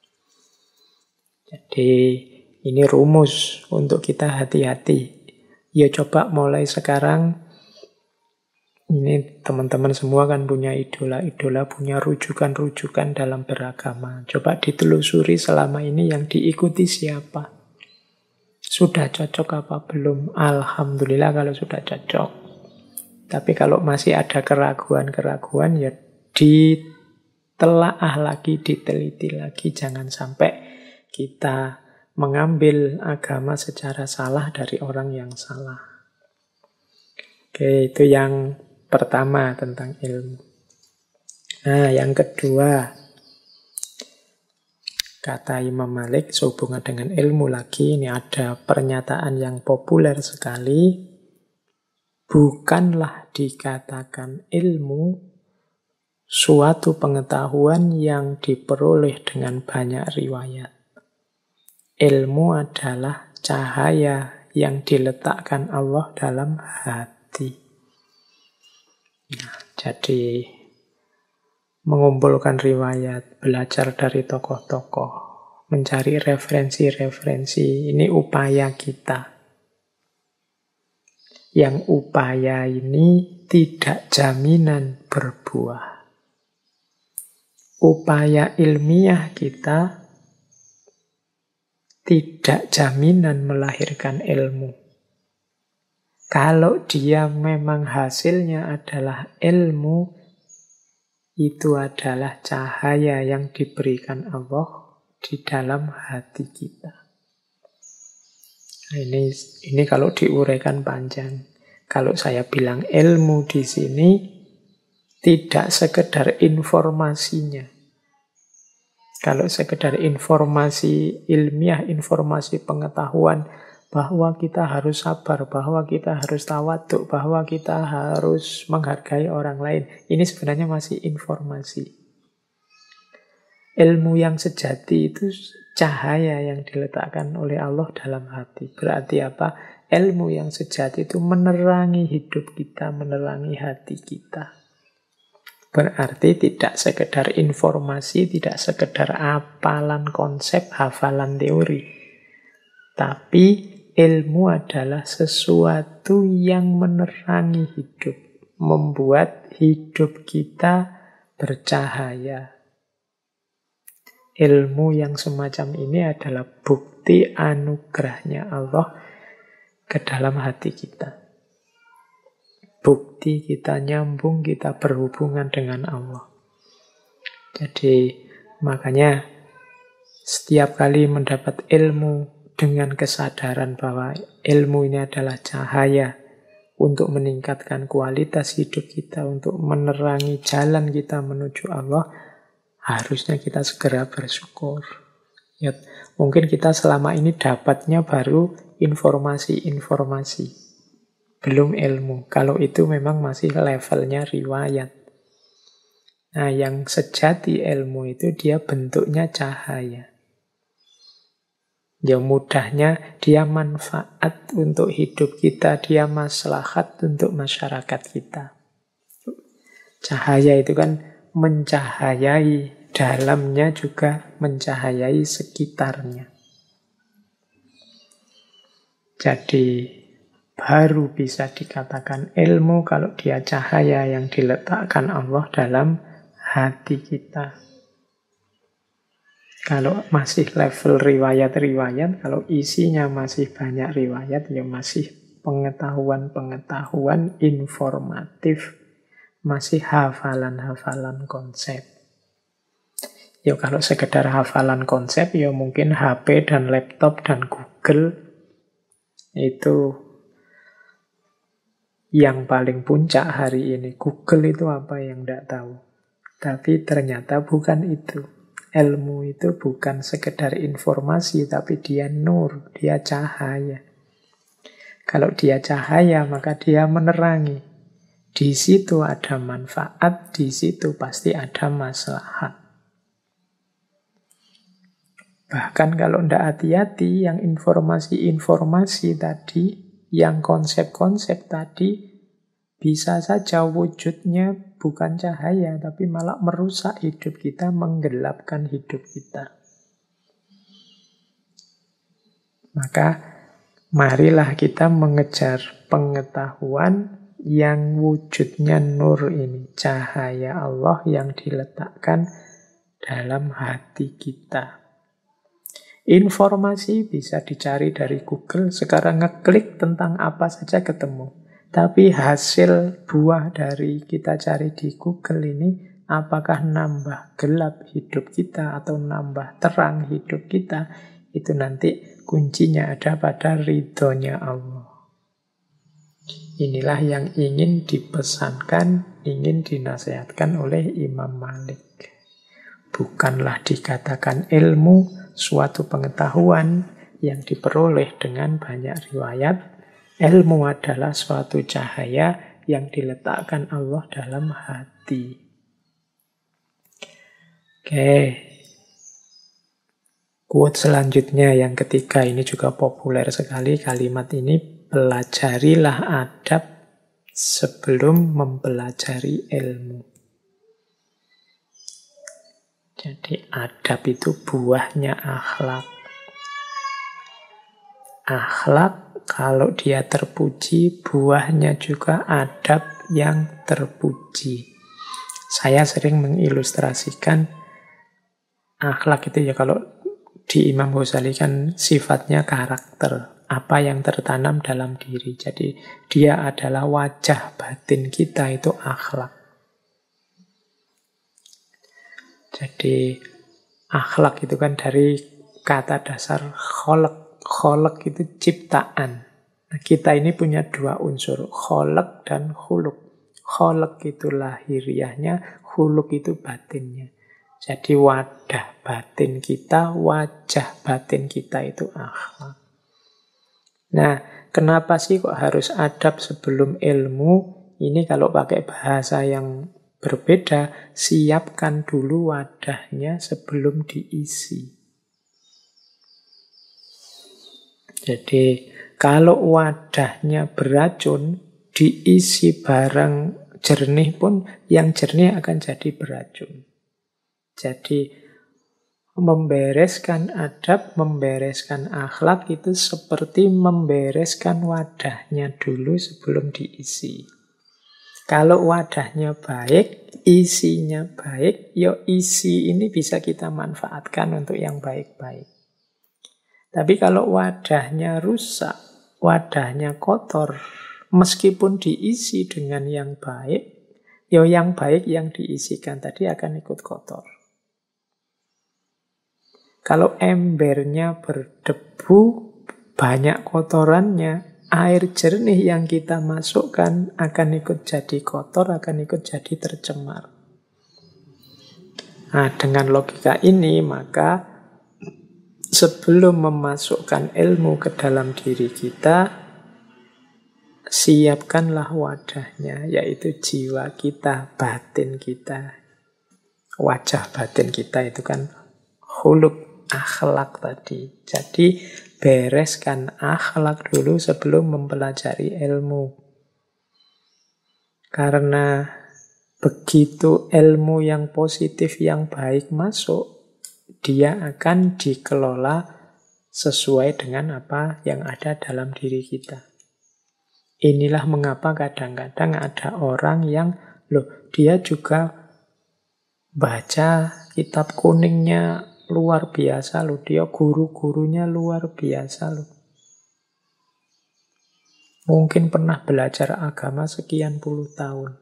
Jadi ini rumus untuk kita hati-hati. Ya coba mulai sekarang, ini teman-teman semua kan punya idola-idola, punya rujukan-rujukan dalam beragama. Coba ditelusuri selama ini yang diikuti siapa. Sudah cocok apa belum? Alhamdulillah kalau sudah cocok. Tapi kalau masih ada keraguan-keraguan, ya ditelaah lagi, diteliti lagi. Jangan sampai kita mengambil agama secara salah dari orang yang salah. Oke, itu yang pertama tentang ilmu. Nah, yang kedua, kata Imam Malik sehubungan dengan ilmu lagi, ini ada pernyataan yang populer sekali. Bukanlah dikatakan ilmu suatu pengetahuan yang diperoleh dengan banyak riwayat. Ilmu adalah cahaya yang diletakkan Allah dalam hati. Nah, jadi mengumpulkan riwayat, belajar dari tokoh-tokoh, mencari referensi-referensi. Ini upaya kita. Yang upaya ini tidak jaminan berbuah. Upaya ilmiah kita tidak jaminan melahirkan ilmu. Kalau dia memang hasilnya adalah ilmu, itu adalah cahaya yang diberikan Allah di dalam hati kita. Nah, ini kalau diuraikan panjang. Kalau saya bilang ilmu di sini tidak sekedar informasinya. Kalau sekedar informasi ilmiah, informasi pengetahuan bahwa kita harus sabar, bahwa kita harus tawaduk, bahwa kita harus menghargai orang lain. Ini sebenarnya masih informasi. Ilmu yang sejati itu cahaya yang diletakkan oleh Allah dalam hati. Berarti apa? Ilmu yang sejati itu menerangi hidup kita, menerangi hati kita. Berarti tidak sekedar informasi, tidak sekedar hafalan konsep, hafalan teori. Tapi ilmu adalah sesuatu yang menerangi hidup, membuat hidup kita bercahaya. Ilmu yang semacam ini adalah bukti anugerahnya Allah ke dalam hati kita. Bukti kita nyambung, kita berhubungan dengan Allah. Jadi makanya setiap kali mendapat ilmu dengan kesadaran bahwa ilmu ini adalah cahaya untuk meningkatkan kualitas hidup kita, untuk menerangi jalan kita menuju Allah, harusnya kita segera bersyukur. Ya, mungkin kita selama ini dapatnya baru informasi-informasi, belum ilmu. Kalau itu memang masih levelnya riwayat. Nah, yang sejati ilmu itu dia bentuknya cahaya. Ya mudahnya dia manfaat untuk hidup kita, dia maslahat untuk masyarakat kita. Cahaya itu kan mencahayai, dalamnya juga mencahayai sekitarnya. Jadi baru bisa dikatakan ilmu kalau dia cahaya yang diletakkan Allah dalam hati kita. Kalau masih level riwayat-riwayat, kalau isinya masih banyak riwayat, ya masih pengetahuan-pengetahuan informatif, masih hafalan-hafalan konsep. Ya kalau sekedar hafalan konsep, ya mungkin HP dan laptop dan Google itu yang paling puncak hari ini. Google itu apa yang tidak tahu. Tapi ternyata bukan itu. Ilmu itu bukan sekedar informasi, tapi dia nur, dia cahaya. Kalau dia cahaya, maka dia menerangi. Di situ ada manfaat, di situ pasti ada maslahat. Bahkan kalau tidak hati-hati, yang informasi-informasi tadi, yang konsep-konsep tadi, bisa saja wujudnya bukan cahaya, tapi malah merusak hidup kita, menggelapkan hidup kita. Maka marilah kita mengejar pengetahuan yang wujudnya nur ini, cahaya Allah yang diletakkan dalam hati kita. Informasi bisa dicari dari Google, sekarang ngeklik tentang apa saja ketemu. Tapi hasil buah dari kita cari di Google ini, apakah nambah gelap hidup kita atau nambah terang hidup kita, itu nanti kuncinya ada pada ridhonya Allah. Inilah yang ingin dipesankan, ingin dinasihatkan oleh Imam Malik. Bukanlah dikatakan ilmu suatu pengetahuan yang diperoleh dengan banyak riwayat. Ilmu adalah suatu cahaya yang diletakkan Allah dalam hati. Oke. Quote selanjutnya yang ketiga ini juga populer sekali kalimat ini. Pelajarilah adab sebelum mempelajari ilmu. Jadi adab itu buahnya akhlak. Akhlak kalau dia terpuji, buahnya juga adab yang terpuji. Saya sering mengilustrasikan akhlak itu ya, kalau di Imam Ghazali kan sifatnya karakter, apa yang tertanam dalam diri. Jadi dia adalah wajah batin kita, itu akhlak. Jadi akhlak itu kan dari kata dasar kholak. Kholak itu ciptaan. Nah, kita ini punya dua unsur, kholak dan khuluk. Kholak itu lahiriahnya, khuluk itu batinnya. Jadi wadah batin kita, wajah batin kita itu akhlak. Nah, kenapa sih kok harus adab sebelum ilmu? Ini kalau pakai bahasa yang berbeda, siapkan dulu wadahnya sebelum diisi. Jadi kalau wadahnya beracun, diisi barang jernih pun, yang jernih akan jadi beracun. Jadi membereskan adab, membereskan akhlak itu seperti membereskan wadahnya dulu sebelum diisi. Kalau wadahnya baik, isinya baik, ya isi ini bisa kita manfaatkan untuk yang baik-baik. Tapi kalau wadahnya rusak, wadahnya kotor, meskipun diisi dengan yang baik, ya yang baik yang diisikan tadi akan ikut kotor. Kalau embernya berdebu, banyak kotorannya, air jernih yang kita masukkan akan ikut jadi kotor, akan ikut jadi tercemar. Nah, dengan logika ini, maka sebelum memasukkan ilmu ke dalam diri kita, siapkanlah wadahnya, yaitu jiwa kita, batin kita. Wajah batin kita itu kan khuluk, akhlak tadi. Jadi bereskan akhlak dulu sebelum mempelajari ilmu. Karena begitu ilmu yang positif, yang baik masuk, dia akan dikelola sesuai dengan apa yang ada dalam diri kita. Inilah mengapa kadang-kadang ada orang yang, dia juga baca kitab kuningnya luar biasa dia guru-gurunya luar biasa Mungkin pernah belajar agama sekian puluh tahun.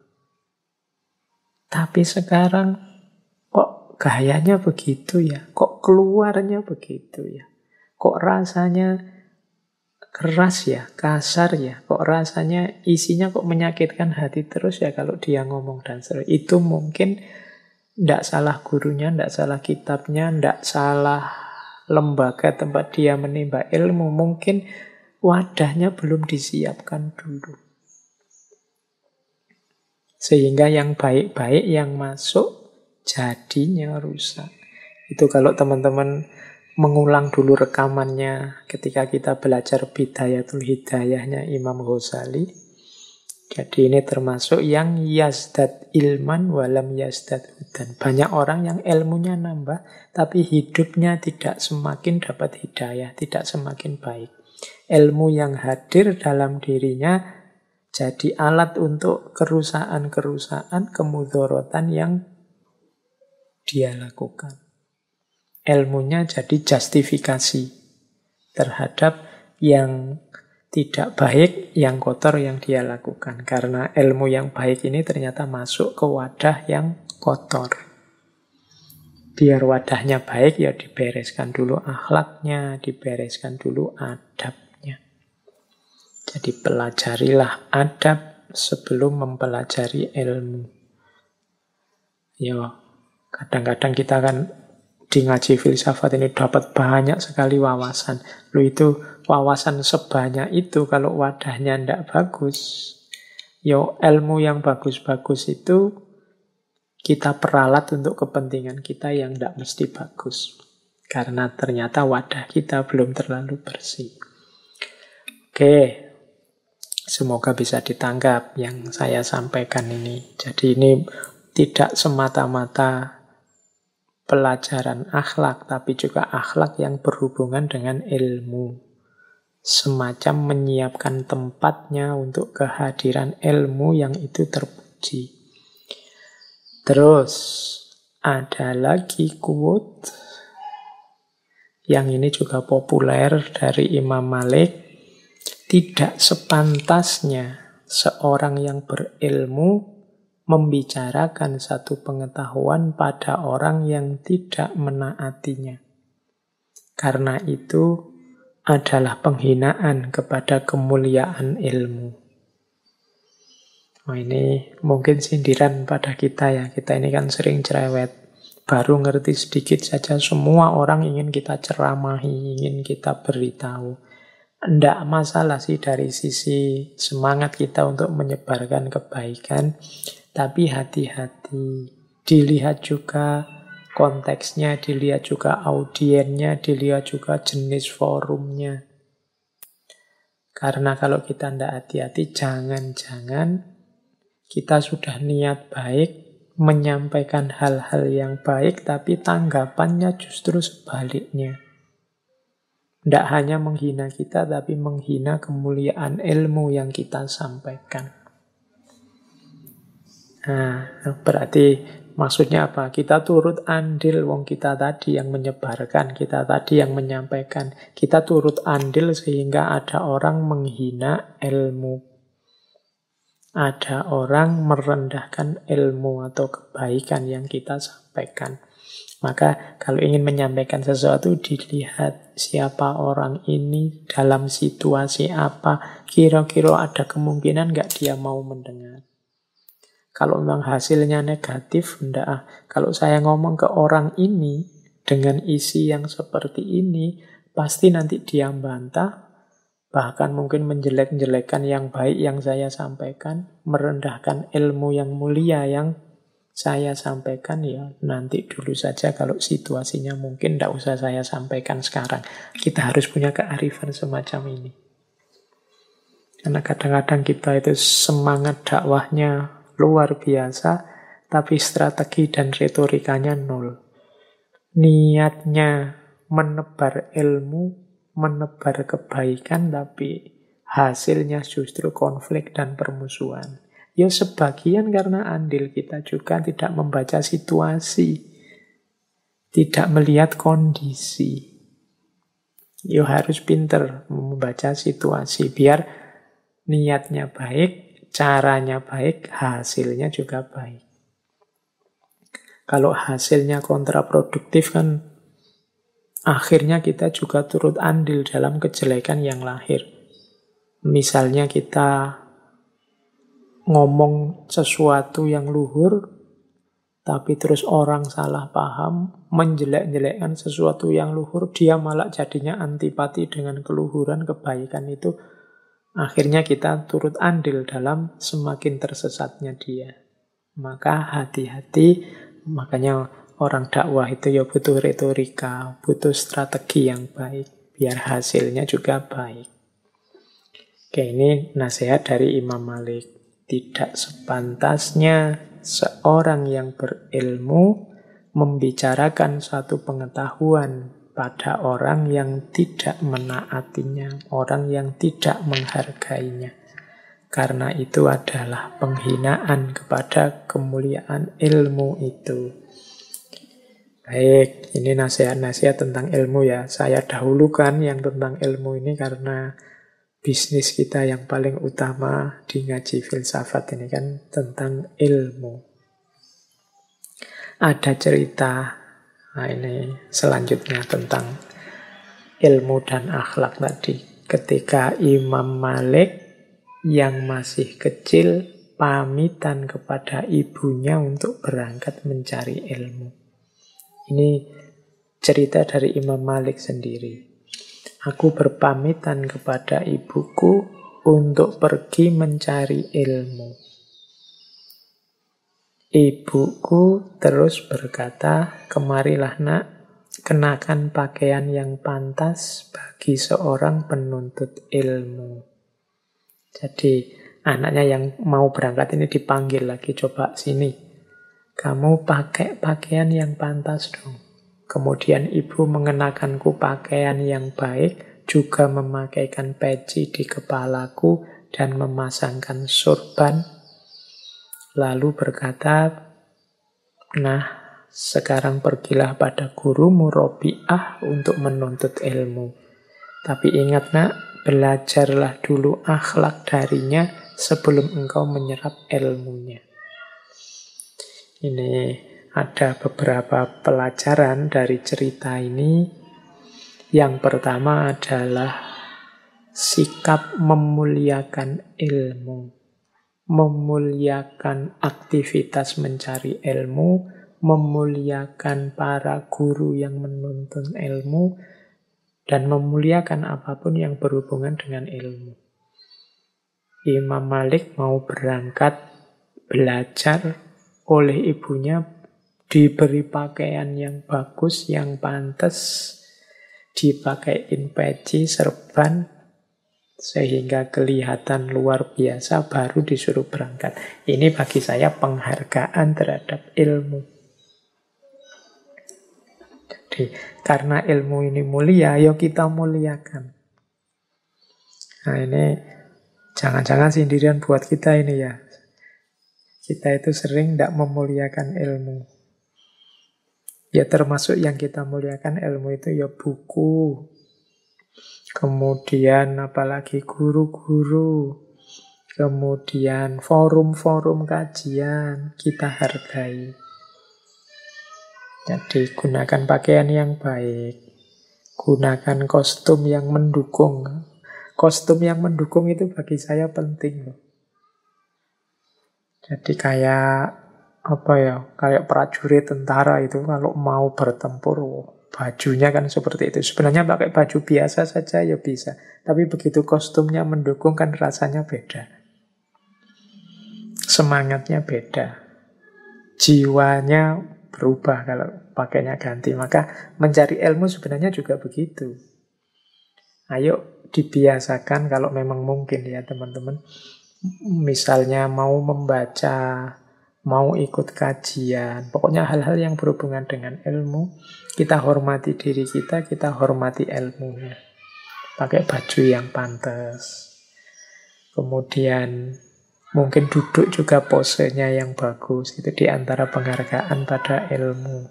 Tapi sekarang kok gayanya begitu ya? Kok keluarnya begitu ya? Kok rasanya keras ya? Kasar ya? Kok rasanya isinya kok menyakitkan hati terus ya kalau dia ngomong dan seterusnya. Itu mungkin tidak salah gurunya, tidak salah kitabnya, tidak salah lembaga tempat dia menimba ilmu. Mungkin wadahnya belum disiapkan dulu. Sehingga yang baik-baik yang masuk jadinya rusak. Itu kalau teman-teman mengulang dulu rekamannya ketika kita belajar Bidayatul Hidayahnya Imam Ghazali. Jadi ini termasuk yang yazdad ilman walam yazdad hudan. Banyak orang yang ilmunya nambah, tapi hidupnya tidak semakin dapat hidayah, tidak semakin baik. Ilmu yang hadir dalam dirinya jadi alat untuk kerusakan-kerusakan, kemudorotan yang dia lakukan. Ilmunya jadi justifikasi terhadap yang tidak baik, yang kotor yang dia lakukan. Karena ilmu yang baik ini ternyata masuk ke wadah yang kotor. Biar wadahnya baik, ya dibereskan dulu akhlaknya, dibereskan dulu adabnya. Jadi pelajarilah adab sebelum mempelajari ilmu. Ya, kadang-kadang kita kan di ngaji filsafat ini dapat banyak sekali wawasan. Itu wawasan sebanyak itu kalau wadahnya tidak bagus. Yo, ilmu yang bagus-bagus itu kita peralat untuk kepentingan kita yang tidak mesti bagus. Karena ternyata wadah kita belum terlalu bersih. Oke, semoga bisa ditangkap yang saya sampaikan ini. Jadi ini tidak semata-mata pelajaran akhlak, tapi juga akhlak yang berhubungan dengan ilmu. Semacam menyiapkan tempatnya untuk kehadiran ilmu yang itu terpuji. Terus ada lagi quote yang ini juga populer dari Imam Malik. Tidak sepantasnya seorang yang berilmu membicarakan satu pengetahuan pada orang yang tidak menaatinya. Karena itu adalah penghinaan kepada kemuliaan ilmu. Oh, ini mungkin sindiran pada kita ya. Kita ini kan sering cerewet. Baru ngerti sedikit saja semua orang ingin kita ceramahi, ingin kita beritahu. Tidak masalah sih dari sisi semangat kita untuk menyebarkan kebaikan. Tapi hati-hati. Dilihat juga konteksnya, dilihat juga audiennya, dilihat juga jenis forumnya. Karena kalau kita tidak hati-hati, jangan-jangan kita sudah niat baik, menyampaikan hal-hal yang baik, tapi tanggapannya justru sebaliknya. Tidak hanya menghina kita, tapi menghina kemuliaan ilmu yang kita sampaikan. Nah, berarti maksudnya apa? Kita turut andil, wong kita tadi yang menyebarkan, kita tadi yang menyampaikan. Kita turut andil sehingga ada orang menghina ilmu. Ada orang merendahkan ilmu atau kebaikan yang kita sampaikan. Maka kalau ingin menyampaikan sesuatu, dilihat siapa orang ini, dalam situasi apa, kira-kira ada kemungkinan nggak dia mau mendengar. Kalau memang hasilnya negatif, enggak. Kalau saya ngomong ke orang ini dengan isi yang seperti ini, pasti nanti dia bantah, bahkan mungkin menjelek-jelekan yang baik yang saya sampaikan, merendahkan ilmu yang mulia yang saya sampaikan. Ya nanti dulu saja, kalau situasinya mungkin tidak usah saya sampaikan sekarang. Kita harus punya kearifan semacam ini. Karena kadang-kadang kita itu semangat dakwahnya luar biasa, tapi strategi dan retorikanya nol. Niatnya menebar ilmu, menebar kebaikan, tapi hasilnya justru konflik dan permusuhan. Ya sebagian karena andil kita juga tidak membaca situasi, tidak melihat kondisi. Ya harus pinter membaca situasi, biar niatnya baik, caranya baik, hasilnya juga baik. Kalau hasilnya kontraproduktif kan akhirnya kita juga turut andil dalam kejelekan yang lahir. Misalnya kita ngomong sesuatu yang luhur, tapi terus orang salah paham, menjelek-jelekkan sesuatu yang luhur, dia malah jadinya antipati dengan keluhuran kebaikan itu. Akhirnya kita turut andil dalam semakin tersesatnya dia. Maka hati-hati, makanya orang dakwah itu ya butuh retorika, butuh strategi yang baik, biar hasilnya juga baik. Oke, ini nasihat dari Imam Malik. Tidak sepantasnya seorang yang berilmu membicarakan satu pengetahuan pada orang yang tidak menaatinya, orang yang tidak menghargainya. Karena itu adalah penghinaan kepada kemuliaan ilmu itu. Baik, ini nasihat-nasihat tentang ilmu ya. Saya dahulukan yang tentang ilmu ini karena bisnis kita yang paling utama di ngaji filsafat ini kan tentang ilmu. Ada cerita, nah ini selanjutnya tentang ilmu dan akhlak tadi. Ketika Imam Malik yang masih kecil pamitan kepada ibunya untuk berangkat mencari ilmu. Ini cerita dari Imam Malik sendiri. Aku berpamitan kepada ibuku untuk pergi mencari ilmu. Ibuku terus berkata, kemarilah nak, kenakan pakaian yang pantas bagi seorang penuntut ilmu. Jadi anaknya yang mau berangkat ini dipanggil lagi, coba sini. kamu pakai pakaian yang pantas dong. Kemudian ibu mengenakanku pakaian yang baik, juga memakaikan peci di kepalaku, dan memasangkan sorban. Lalu berkata, nah, sekarang pergilah pada gurumu Robi'ah untuk menuntut ilmu. Tapi ingat nak, belajarlah dulu akhlak darinya sebelum engkau menyerap ilmunya. Ini ada beberapa pelajaran dari cerita ini. Yang pertama adalah sikap memuliakan ilmu, memuliakan aktivitas mencari ilmu, memuliakan para guru yang menuntun ilmu, dan memuliakan apapun yang berhubungan dengan ilmu. Imam Malik mau berangkat belajar, oleh ibunya diberi pakaian yang bagus, yang pantas, dipakaiin peci, serban, sehingga kelihatan luar biasa, baru disuruh berangkat. Ini bagi saya penghargaan terhadap ilmu. Jadi, karena ilmu ini mulia, ayo kita muliakan. Nah ini, jangan-jangan sindiran buat kita ini ya. Kita itu sering tidak memuliakan ilmu. Ya termasuk yang kita muliakan ilmu itu ya buku. Kemudian apalagi guru-guru. Kemudian forum-forum kajian kita hargai. Jadi gunakan pakaian yang baik. Gunakan kostum yang mendukung. Kostum yang mendukung itu bagi saya penting loh. Jadi kayak kayak prajurit tentara itu kalau mau bertempur, bajunya kan seperti itu. Sebenarnya pakai baju biasa saja ya bisa, tapi begitu kostumnya mendukung kan rasanya beda. Semangatnya beda. Jiwanya berubah kalau pakainya ganti. Maka mencari ilmu sebenarnya juga begitu. Ayo dibiasakan kalau memang mungkin ya teman-teman. Misalnya mau membaca, mau ikut kajian, pokoknya hal-hal yang berhubungan dengan ilmu, kita hormati diri kita hormati ilmunya. Pakai baju yang pantas. Kemudian mungkin duduk juga posenya yang bagus. Itu diantara penghargaan pada ilmu.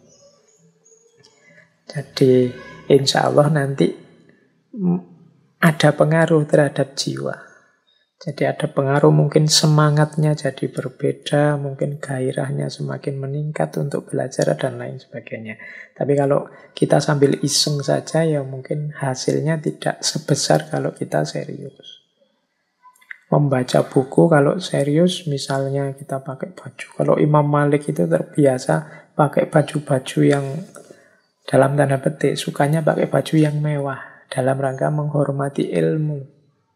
Jadi insya Allah nanti ada pengaruh terhadap jiwa. Jadi ada pengaruh, mungkin semangatnya jadi berbeda, mungkin gairahnya semakin meningkat untuk belajar dan lain sebagainya. Tapi kalau kita sambil iseng saja, ya mungkin hasilnya tidak sebesar kalau kita serius. Membaca buku kalau serius, misalnya kita pakai baju. Kalau Imam Malik itu terbiasa pakai baju-baju yang dalam tanda petik, sukanya pakai baju yang mewah, dalam rangka menghormati ilmu.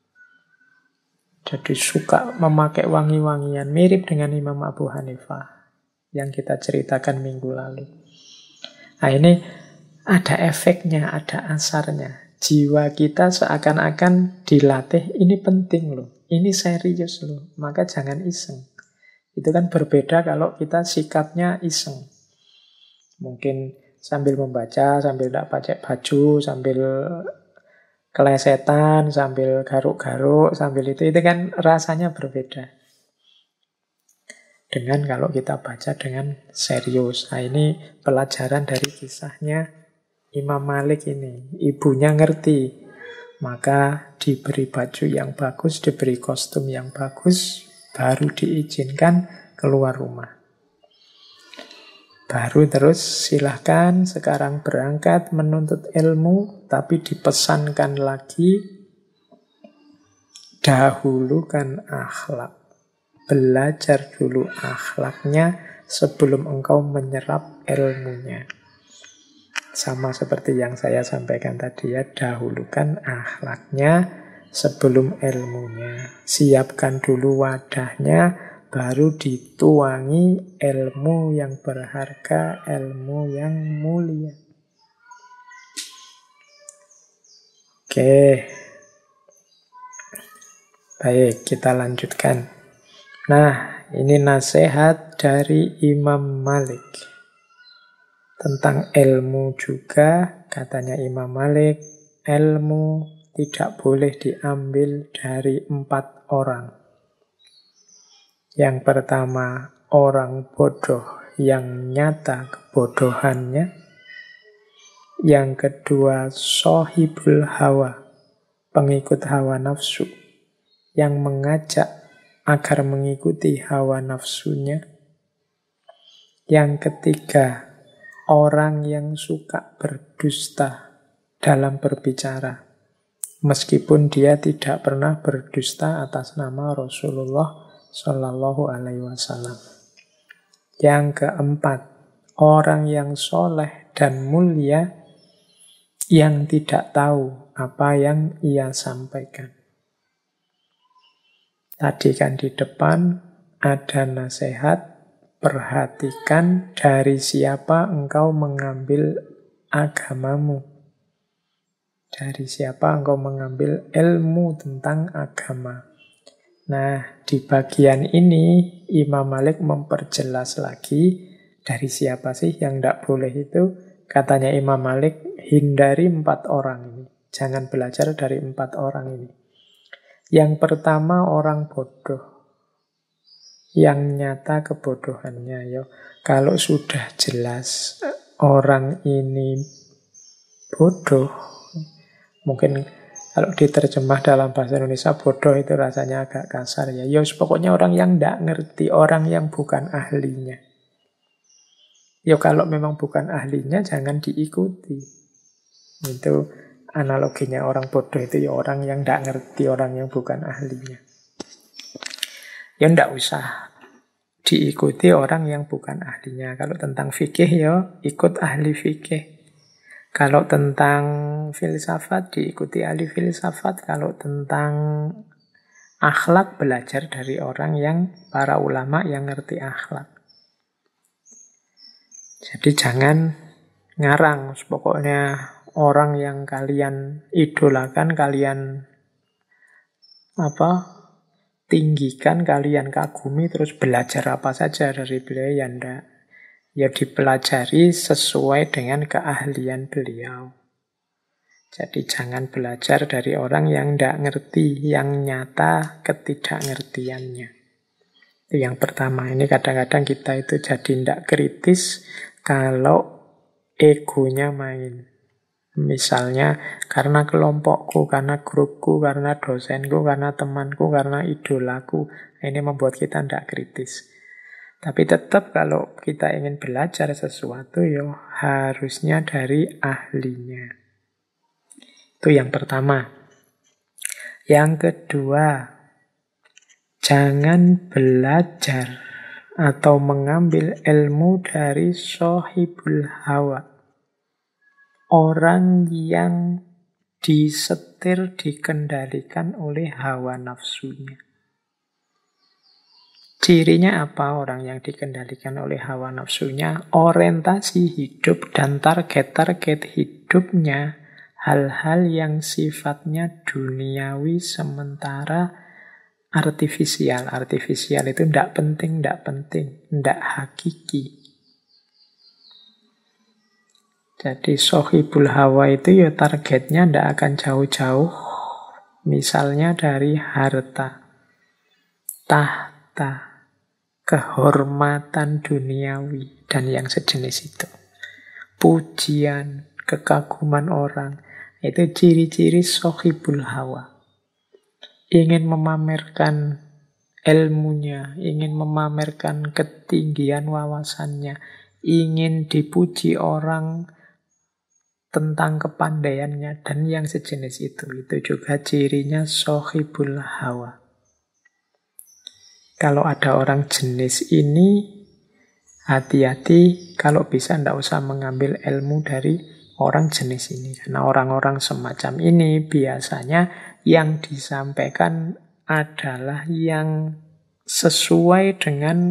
Jadi suka memakai wangi-wangian, mirip dengan Imam Abu Hanifah yang kita ceritakan minggu lalu. Nah ini ada efeknya, ada asarnya. Jiwa kita seakan-akan dilatih, ini penting loh, ini serius loh, maka jangan iseng. Itu kan berbeda kalau kita sikapnya iseng. Mungkin sambil membaca, sambil tidak pakai baju, sambil kelesetan, sambil garuk-garuk, sambil itu kan rasanya berbeda. Dengan kalau kita baca dengan serius. Nah ini pelajaran dari kisahnya Imam Malik ini. Ibunya ngerti, maka diberi baju yang bagus, diberi kostum yang bagus, baru diizinkan keluar rumah. Baru terus silahkan sekarang berangkat menuntut ilmu, tapi dipesankan lagi, dahulukan akhlak. Belajar dulu akhlaknya sebelum engkau menyerap ilmunya. Sama seperti yang saya sampaikan tadi ya, dahulukan akhlaknya sebelum ilmunya. Siapkan dulu wadahnya, baru dituangi ilmu yang berharga, ilmu yang mulia. Oke. Baik, kita lanjutkan. Nah, ini nasihat dari Imam Malik. Tentang ilmu juga, katanya Imam Malik, ilmu tidak boleh diambil dari 4 orang. Yang pertama, orang bodoh yang nyata kebodohannya. Yang kedua, sohibul hawa, pengikut hawa nafsu, yang mengajak agar mengikuti hawa nafsunya. Yang ketiga, orang yang suka berdusta dalam berbicara, meskipun dia tidak pernah berdusta atas nama Rasulullah Shallallahu Alaihi Wasallam. Yang keempat, orang yang soleh dan mulia yang tidak tahu apa yang ia sampaikan. Tadi kan di depan ada nasihat, perhatikan dari siapa engkau mengambil agamamu. Dari siapa engkau mengambil ilmu tentang agama. Nah, di bagian ini Imam Malik memperjelas lagi dari siapa sih yang tidak boleh itu. Katanya Imam Malik, hindari 4 orang ini. Jangan belajar dari 4 orang ini. Yang pertama, orang bodoh yang nyata kebodohannya. Yo, kalau sudah jelas orang ini bodoh, mungkin kalau diterjemah dalam bahasa Indonesia, bodoh itu rasanya agak kasar ya. Yo, pokoknya orang yang tidak ngerti, orang yang bukan ahlinya. Yo, kalau memang bukan ahlinya, jangan diikuti. Itu analoginya orang bodoh itu ya orang yang tidak ngerti, orang yang bukan ahlinya. Ya tidak usah diikuti orang yang bukan ahlinya. Kalau tentang fikih ya ikut ahli fikih. Kalau tentang filsafat diikuti ahli filsafat. Kalau tentang akhlak belajar dari orang yang para ulama yang ngerti akhlak. Jadi jangan ngarang. Pokoknya orang yang kalian idolakan, kalian tinggikan, kalian kagumi, terus belajar apa saja dari beliau, ya ndak. Ya dipelajari sesuai dengan keahlian beliau. Jadi jangan belajar dari orang yang ndak ngerti, yang nyata ketidakngertiannya. Itu yang pertama. Ini kadang-kadang kita itu jadi ndak kritis kalau egonya main. Misalnya karena kelompokku, karena grupku, karena dosenku, karena temanku, karena idolaku. Ini membuat kita tidak kritis. Tapi tetap kalau kita ingin belajar sesuatu, ya harusnya dari ahlinya. Itu yang pertama. Yang kedua, jangan belajar atau mengambil ilmu dari sohibul hawa. Orang yang disetir, dikendalikan oleh hawa nafsunya. Cirinya apa orang yang dikendalikan oleh hawa nafsunya? Orientasi hidup dan target-target hidupnya hal-hal yang sifatnya duniawi sementara artifisial. Artifisial itu tidak penting, tidak hakiki. Jadi sohibul hawa itu ya targetnya tidak akan jauh-jauh. Misalnya dari harta, tahta, kehormatan duniawi, dan yang sejenis itu. Pujian, kekaguman orang, itu ciri-ciri sohibul hawa. Ingin memamerkan ilmunya, ingin memamerkan ketinggian wawasannya, ingin dipuji orang tentang kepandaiannya, dan yang sejenis itu. Itu juga cirinya sohibul hawa. Kalau ada orang jenis ini, hati-hati, kalau bisa tidak usah mengambil ilmu dari orang jenis ini. Karena orang-orang semacam ini biasanya yang disampaikan adalah yang sesuai dengan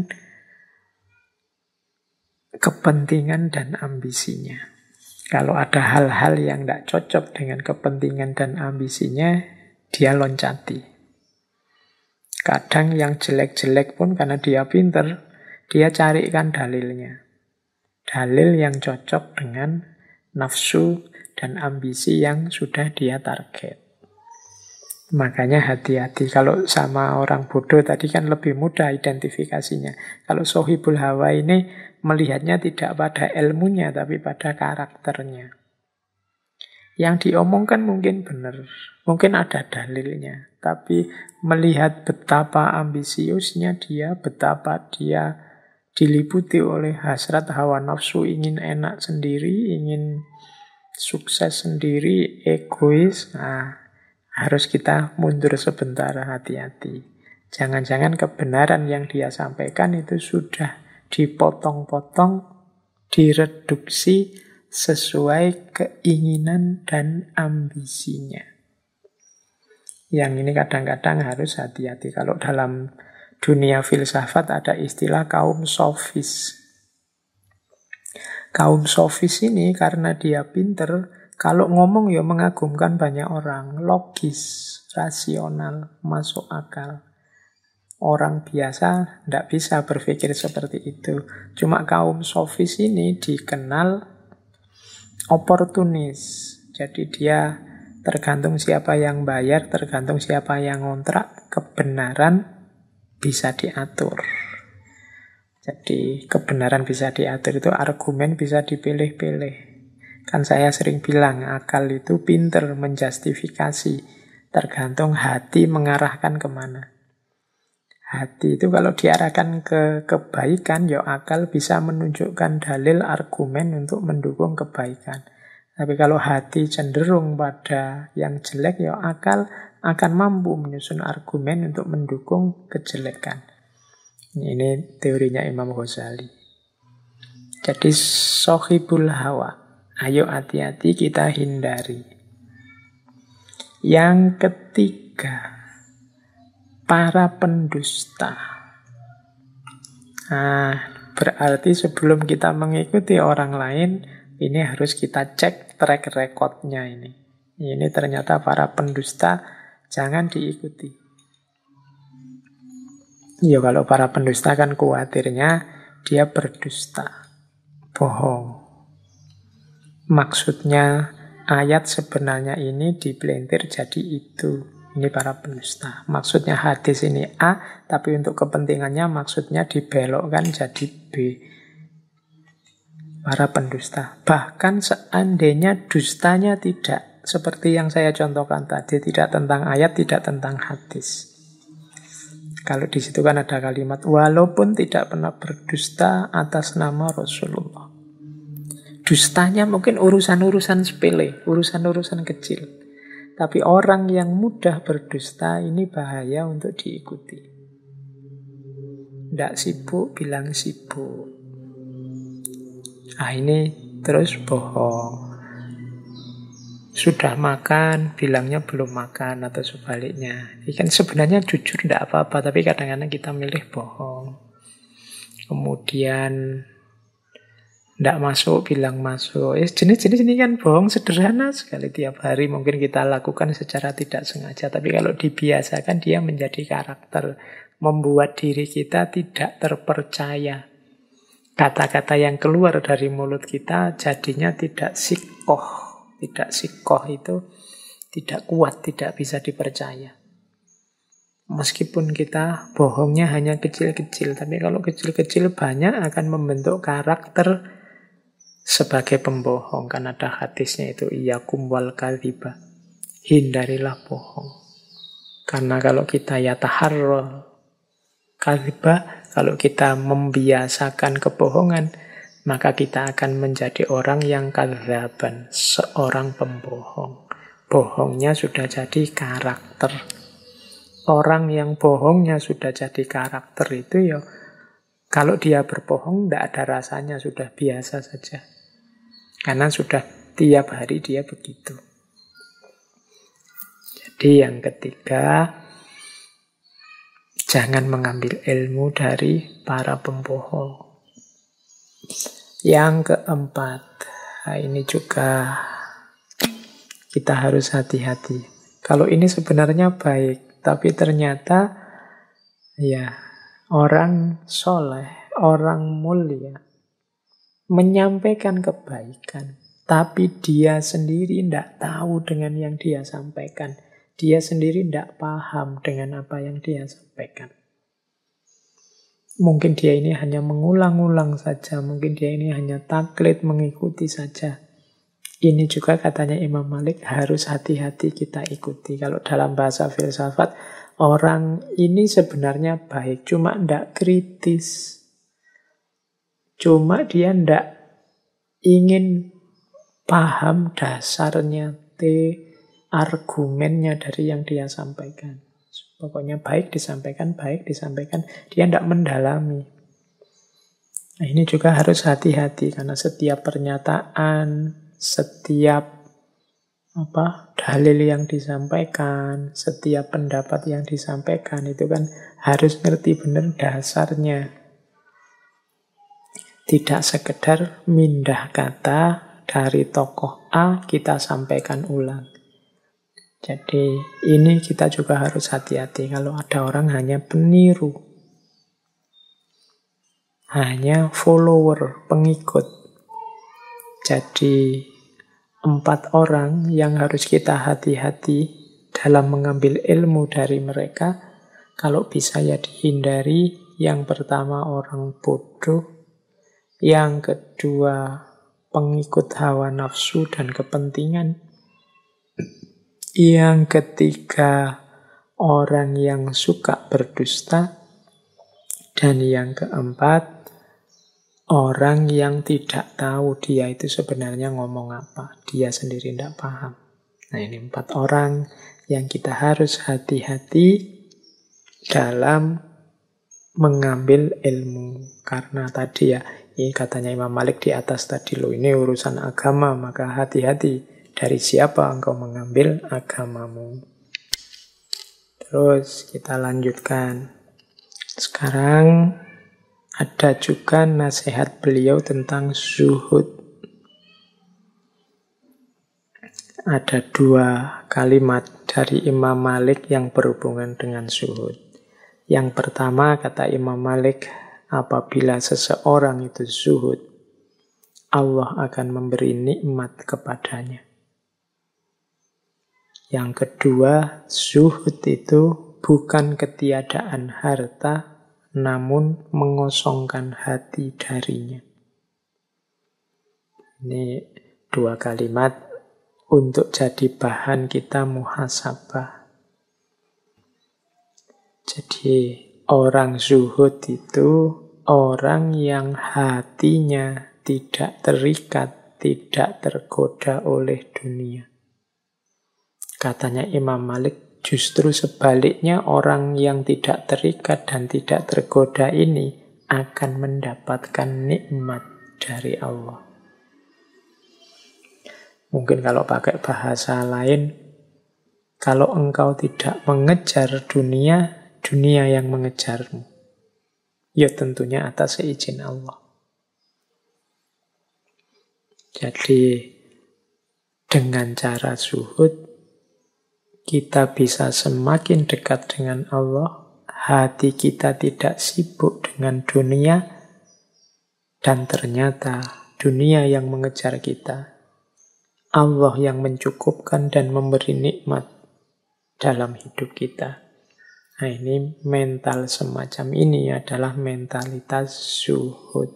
kepentingan dan ambisinya. Kalau ada hal-hal yang tidak cocok dengan kepentingan dan ambisinya, dia loncati. Kadang yang jelek-jelek pun karena dia pinter, Dia carikan dalilnya. Dalil yang cocok dengan nafsu dan ambisi yang sudah dia target. Makanya hati-hati. Kalau sama orang bodoh tadi kan lebih mudah identifikasinya. Kalau sohibul hawa ini melihatnya tidak pada ilmunya, tapi pada karakternya. Yang diomongkan mungkin benar, mungkin ada dalilnya. Tapi melihat betapa ambisiusnya dia, betapa dia diliputi oleh hasrat hawa nafsu, ingin enak sendiri, ingin sukses sendiri, egois. Nah, harus kita mundur sebentar, hati-hati. Jangan-jangan kebenaran yang dia sampaikan itu sudah dipotong-potong, direduksi sesuai keinginan dan ambisinya. Yang ini kadang-kadang harus hati-hati. Kalau dalam dunia filsafat ada istilah kaum sofis. Kaum sofis ini karena dia pinter, kalau ngomong ya mengagumkan banyak orang, logis, rasional, masuk akal. Orang biasa tidak bisa berpikir seperti itu. Cuma kaum sofis ini dikenal oportunis. Jadi dia tergantung siapa yang bayar, tergantung siapa yang ngontrak, kebenaran bisa diatur. Jadi kebenaran bisa diatur itu argumen bisa dipilih-pilih. Kan saya sering bilang, akal itu pinter menjustifikasi. Tergantung hati mengarahkan kemana. Hati itu kalau diarahkan ke kebaikan, ya akal bisa menunjukkan dalil argumen untuk mendukung kebaikan. Tapi kalau hati cenderung pada yang jelek, ya akal akan mampu menyusun argumen untuk mendukung kejelekan. Ini teorinya Imam Ghazali. Jadi sohibul hawa. Ayo hati-hati kita hindari. Yang ketiga, para pendusta. Berarti sebelum kita mengikuti orang lain, ini harus kita cek track recordnya ini. Ini ternyata para pendusta, jangan diikuti. Ya kalau para pendusta kan khawatirnya dia berdusta, bohong. Maksudnya ayat sebenarnya ini dipelintir jadi itu. Ini para pendusta. Maksudnya hadis ini A, tapi untuk kepentingannya maksudnya dibelokkan jadi B. Para pendusta. Bahkan seandainya dustanya tidak seperti yang saya contohkan tadi, tidak tentang ayat, tidak tentang hadis. Kalau di situ kan ada kalimat walaupun tidak pernah berdusta atas nama Rasulullah. Dustanya mungkin urusan-urusan sepele, urusan-urusan kecil. Tapi orang yang mudah berdusta ini bahaya untuk diikuti. Tidak sibuk, bilang sibuk. Ini terus bohong. Sudah makan, bilangnya belum makan atau sebaliknya. Ini kan sebenarnya jujur tidak apa-apa, tapi kadang-kadang kita milih bohong. Kemudian tidak masuk, bilang masuk. Jenis-jenis ini kan bohong sederhana sekali. Tiap hari mungkin kita lakukan secara tidak sengaja. Tapi kalau dibiasakan dia menjadi karakter. Membuat diri kita tidak terpercaya. Kata-kata yang keluar dari mulut kita jadinya tidak sikoh. Tidak sikoh itu tidak kuat, tidak bisa dipercaya. Meskipun kita bohongnya hanya kecil-kecil. Tapi kalau kecil-kecil banyak akan membentuk karakter sebagai pembohong. Kan ada hadisnya itu, iyyakum wal kadhiba, hindarilah bohong. Karena kalau kita yataharra kadhiba, kalau kita membiasakan kebohongan, maka kita akan menjadi orang yang kadzaban, seorang pembohong. Bohongnya sudah jadi karakter. Orang yang bohongnya sudah jadi karakter itu ya, kalau dia berbohong tidak ada rasanya, sudah biasa saja. Karena sudah tiap hari dia begitu. Jadi yang ketiga, jangan mengambil ilmu dari para pembohong. Yang keempat, ini juga kita harus hati-hati. Kalau ini sebenarnya baik, tapi ternyata ya orang soleh, orang mulia menyampaikan kebaikan, tapi dia sendiri tidak tahu dengan yang dia sampaikan. Dia sendiri tidak paham dengan apa yang dia sampaikan. Mungkin dia ini hanya mengulang-ulang saja, mungkin dia ini hanya taklid mengikuti saja. Ini juga katanya Imam Malik harus hati-hati kita ikuti. Kalau dalam bahasa filsafat, orang ini sebenarnya baik, cuma tidak kritis. Cuma dia tidak ingin paham dasarnya, argumennya dari yang dia sampaikan. Pokoknya baik disampaikan, dia tidak mendalami. Nah, ini juga harus hati-hati, karena setiap pernyataan, setiap dalil yang disampaikan, setiap pendapat yang disampaikan, itu kan harus ngerti benar dasarnya. Tidak sekedar mindah kata dari tokoh A, kita sampaikan ulang. Jadi ini kita juga harus hati-hati kalau ada orang hanya peniru, hanya follower, pengikut. Jadi 4 orang yang harus kita hati-hati dalam mengambil ilmu dari mereka. Kalau bisa ya dihindari. Yang pertama orang bodoh, yang kedua pengikut hawa nafsu dan kepentingan, yang ketiga orang yang suka berdusta, dan yang keempat orang yang tidak tahu dia itu sebenarnya ngomong apa. Dia sendiri tidak paham. Nah, ini 4 orang yang kita harus hati-hati dalam mengambil ilmu. Karena tadi ya, ini katanya Imam Malik di atas tadi loh, ini urusan agama, maka hati-hati dari siapa engkau mengambil agamamu. Terus kita lanjutkan. Sekarang ada juga nasihat beliau tentang zuhud. Ada 2 kalimat dari Imam Malik yang berhubungan dengan zuhud. Yang pertama kata Imam Malik, apabila seseorang itu zuhud, Allah akan memberi nikmat kepadanya. Yang kedua, zuhud itu bukan ketiadaan harta, namun mengosongkan hati darinya. Ini 2 kalimat untuk jadi bahan kita muhasabah. Jadi orang zuhud itu orang yang hatinya tidak terikat, tidak tergoda oleh dunia. Katanya Imam Malik, justru sebaliknya orang yang tidak terikat dan tidak tergoda ini akan mendapatkan nikmat dari Allah. Mungkin kalau pakai bahasa lain, kalau engkau tidak mengejar dunia, dunia yang mengejarmu. Ya tentunya atas seizin Allah. Jadi dengan cara zuhud, kita bisa semakin dekat dengan Allah, hati kita tidak sibuk dengan dunia, dan ternyata dunia yang mengejar kita, Allah yang mencukupkan dan memberi nikmat dalam hidup kita. Nah, ini mental semacam ini adalah mentalitas zuhud.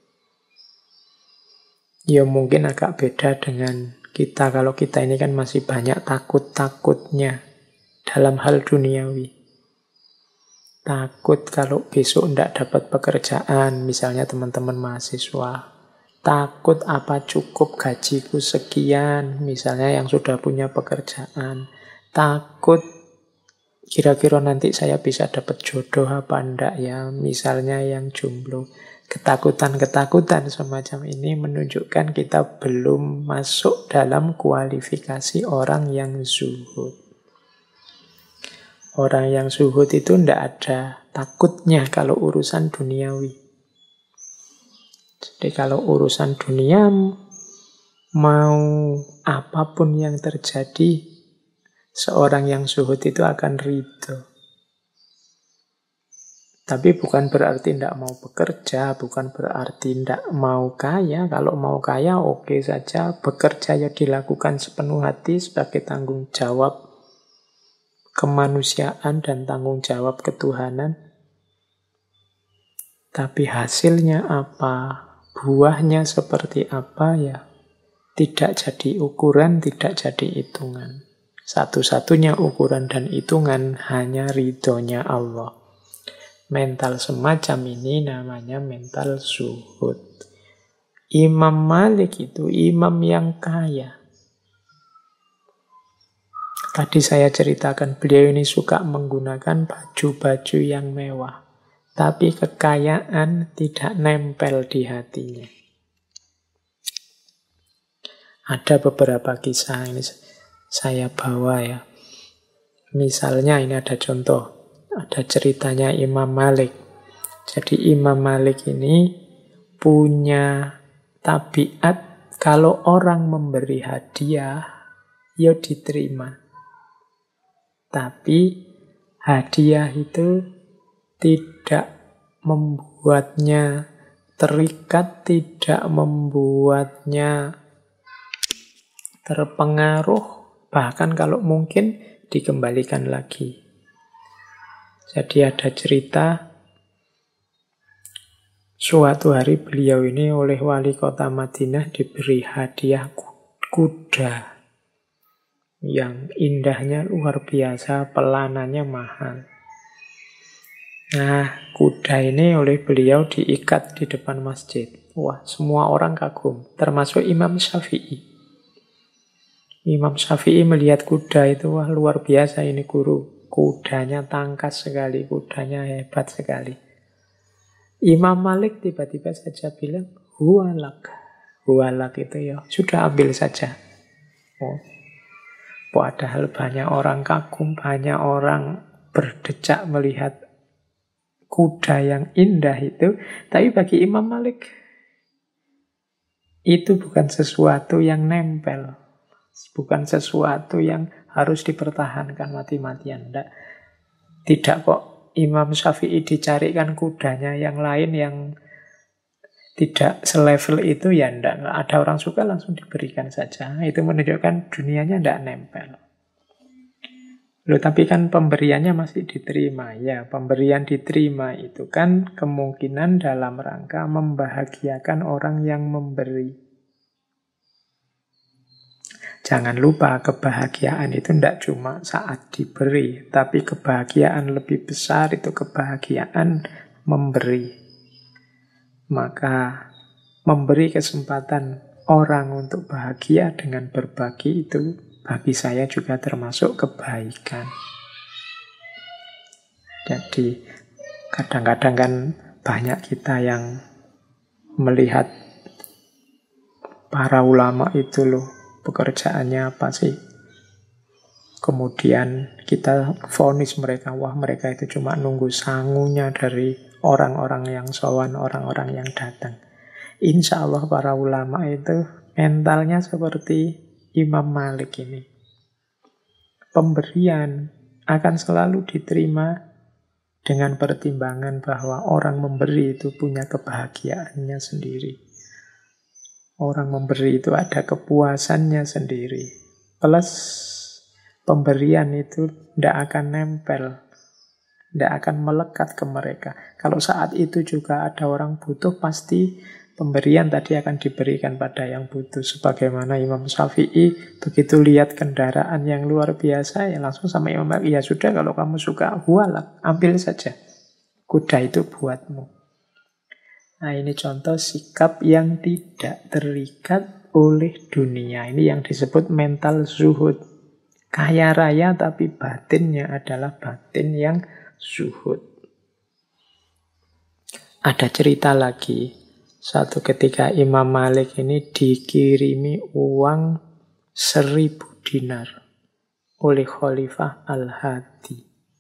Ya mungkin agak beda dengan kita, kalau kita ini kan masih banyak takut-takutnya dalam hal duniawi. Takut kalau besok tidak dapat pekerjaan, misalnya teman-teman mahasiswa. Takut apa cukup gajiku sekian, misalnya yang sudah punya pekerjaan. Takut kira-kira nanti saya bisa dapat jodoh apa enggak ya, misalnya yang jomblo. Ketakutan-ketakutan semacam ini menunjukkan kita belum masuk dalam kualifikasi orang yang zuhud. Orang yang zuhud itu tidak ada takutnya kalau urusan duniawi. Jadi kalau urusan dunia, mau apapun yang terjadi, seorang yang zuhud itu akan ridho. Tapi bukan berarti tidak mau bekerja, bukan berarti tidak mau kaya. Kalau mau kaya oke saja, bekerja ya dilakukan sepenuh hati sebagai tanggung jawab kemanusiaan dan tanggung jawab ketuhanan. Tapi hasilnya apa, buahnya seperti apa ya, tidak jadi ukuran, tidak jadi hitungan. Satu-satunya ukuran dan hitungan hanya ridhonya Allah. Mental semacam ini namanya mental zuhud. Imam Malik itu imam yang kaya. Tadi saya ceritakan beliau ini suka menggunakan baju-baju yang mewah. Tapi kekayaan tidak nempel di hatinya. Ada beberapa kisah ini saya bawa ya. Misalnya ini ada contoh. Ada ceritanya Imam Malik. Jadi Imam Malik ini punya tabiat kalau orang memberi hadiah, ya diterima. Tapi hadiah itu tidak membuatnya terikat, tidak membuatnya terpengaruh, bahkan kalau mungkin dikembalikan lagi. Jadi ada cerita, suatu hari beliau ini oleh wali kota Madinah diberi hadiah kuda yang indahnya luar biasa, pelanannya mahal. Nah, kuda ini oleh beliau diikat di depan masjid. Wah, semua orang kagum, termasuk Imam Syafi'i. Imam Syafi'i melihat kuda itu, wah luar biasa ini guru. Kudanya tangkas sekali, kudanya hebat sekali. Imam Malik tiba-tiba saja bilang, huwalak. Huwalak itu ya, sudah ambil saja. Oh. Padahal banyak orang kagum, banyak orang berdecak melihat kuda yang indah itu. Tapi bagi Imam Malik, itu bukan sesuatu yang nempel. Bukan sesuatu yang harus dipertahankan mati-matian. Tidak kok Imam Syafi'i dicarikan kudanya yang lain yang tidak selevel itu, ya enggak. Ada orang suka langsung diberikan saja. Itu menunjukkan dunianya enggak nempel. Loh, tapi kan pemberiannya masih diterima. Ya, pemberian diterima itu kan kemungkinan dalam rangka membahagiakan orang yang memberi. Jangan lupa kebahagiaan itu tidak cuma saat diberi, tapi kebahagiaan lebih besar itu kebahagiaan memberi. Maka memberi kesempatan orang untuk bahagia dengan berbagi itu bagi saya juga termasuk kebaikan. Jadi kadang-kadang kan banyak kita yang melihat para ulama itu loh, pekerjaannya apa sih? Kemudian kita vonis mereka, wah mereka itu cuma nunggu sangunya dari orang-orang yang sowan, orang-orang yang datang. Insya Allah para ulama itu mentalnya seperti Imam Malik ini. Pemberian akan selalu diterima dengan pertimbangan bahwa orang memberi itu punya kebahagiaannya sendiri. Orang memberi itu ada kepuasannya sendiri. Plus pemberian itu tidak akan nempel, tidak akan melekat ke mereka. Kalau saat itu juga ada orang butuh, pasti pemberian tadi akan diberikan pada yang butuh. Sebagaimana Imam Syafi'i begitu lihat kendaraan yang luar biasa, ya langsung sama Imam Malik, ya sudah kalau kamu suka, huwalak, ambil saja. Kuda itu buatmu. Nah, ini contoh sikap yang tidak terikat oleh dunia. Ini yang disebut mental zuhud. Kaya raya tapi batinnya adalah batin yang zuhud. Ada cerita lagi. Suatu ketika Imam Malik ini dikirimi uang 1000 dinar oleh Khalifah Al-Hadi.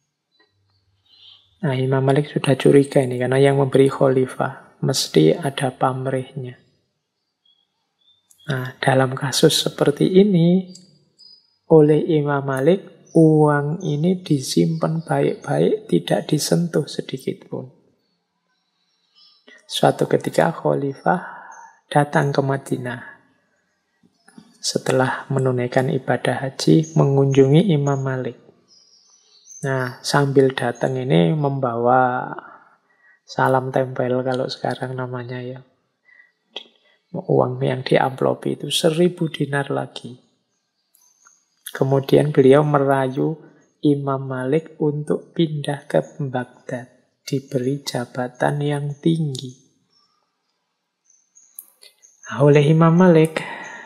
Nah, Imam Malik sudah curiga ini karena yang memberi Khalifah mesti ada pamrihnya. Nah, dalam kasus seperti ini, oleh Imam Malik uang ini disimpan baik-baik, tidak disentuh sedikit pun. Suatu ketika khalifah datang ke Madinah setelah menunaikan ibadah haji, mengunjungi Imam Malik. Nah, sambil datang ini membawa salam tempel kalau sekarang namanya ya. Uang yang diamplopi itu 1.000 dinar lagi. Kemudian beliau merayu Imam Malik untuk pindah ke Baghdad, diberi jabatan yang tinggi. Oleh Imam Malik,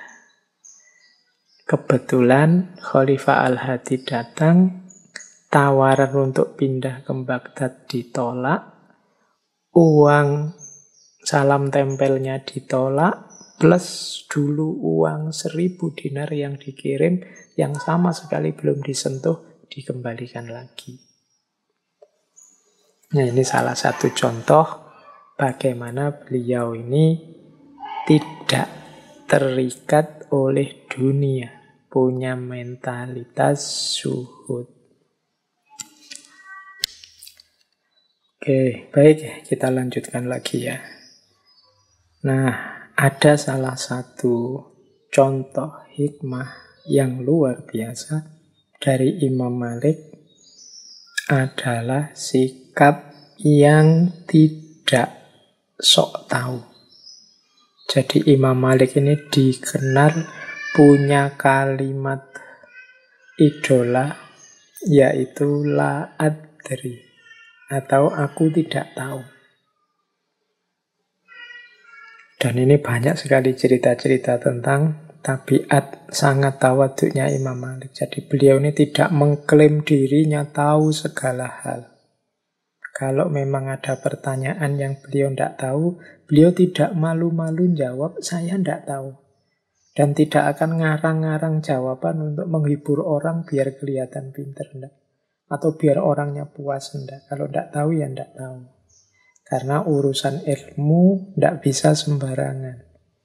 kebetulan Khalifah Al-Hadi datang, tawaran untuk pindah ke Baghdad ditolak, uang salam tempelnya ditolak, plus dulu uang 1.000 dinar yang dikirim, yang sama sekali belum disentuh, dikembalikan lagi. Nah, ini salah satu contoh bagaimana beliau ini tidak terikat oleh dunia, punya mentalitas zuhud. Oke, baik, kita lanjutkan lagi ya. Nah, ada salah satu contoh hikmah yang luar biasa dari Imam Malik adalah sikap yang tidak sok tahu. Jadi Imam Malik ini dikenal punya kalimat idola, yaitu la adri, atau aku tidak tahu. Dan ini banyak sekali cerita-cerita tentang tabiat sangat tawaduknya Imam Malik. Jadi beliau ini tidak mengklaim dirinya tahu segala hal. Kalau memang ada pertanyaan yang beliau tidak tahu, beliau tidak malu-malu jawab, saya tidak tahu. Dan tidak akan ngarang-ngarang jawaban untuk menghibur orang biar kelihatan pinter, enggak. Atau biar orangnya puas, enggak. Kalau tidak tahu, ya tidak tahu. Karena urusan ilmu tidak bisa sembarangan.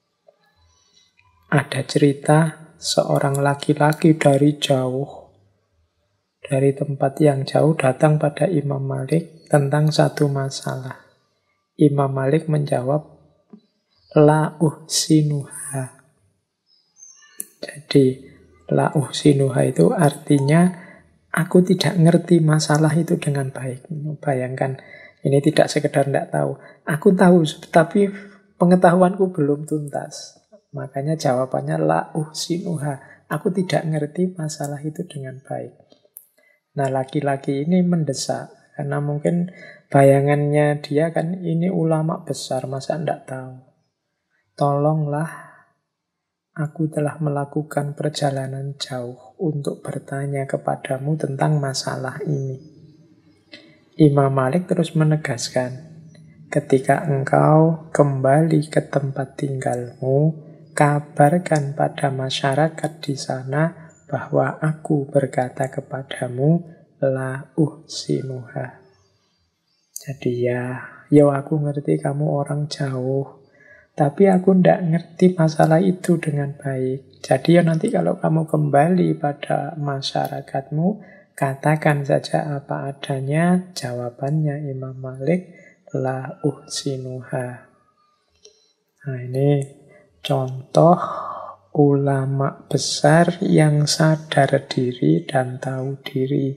Ada cerita seorang laki-laki dari jauh, dari tempat yang jauh datang pada Imam Malik tentang satu masalah. Imam Malik menjawab, la uhsinuha. Jadi, la uhsinuha itu artinya, aku tidak ngerti masalah itu dengan baik. Bayangkan, ini tidak sekedar tidak tahu. Aku tahu, tapi pengetahuanku belum tuntas. Makanya jawabannya la uhsinuha. Aku tidak ngerti masalah itu dengan baik. Nah, laki-laki ini mendesak. Karena mungkin bayangannya dia kan ini ulama besar, masa tidak tahu. Tolonglah, aku telah melakukan perjalanan jauh untuk bertanya kepadamu tentang masalah ini. Imam Malik terus menegaskan, ketika engkau kembali ke tempat tinggalmu, kabarkan pada masyarakat di sana bahwa aku berkata kepadamu, la uhsinuha. Jadi ya aku ngerti kamu orang jauh, tapi aku ndak ngerti masalah itu dengan baik. Jadi ya nanti kalau kamu kembali pada masyarakatmu, katakan saja apa adanya. Jawabannya Imam Malik, la uhsinuha. Nah, ini contoh ulama besar yang sadar diri dan tahu diri.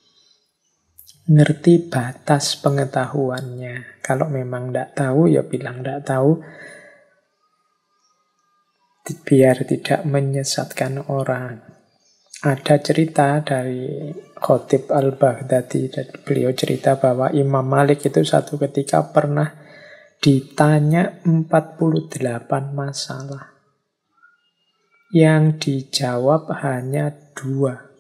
Ngerti batas pengetahuannya. Kalau memang tidak tahu, ya bilang tidak tahu. Biar tidak menyesatkan orang. Ada cerita dari Khatib Al-Baghdadi. Beliau cerita bahwa Imam Malik itu satu ketika pernah ditanya 48 masalah. Yang dijawab hanya 2.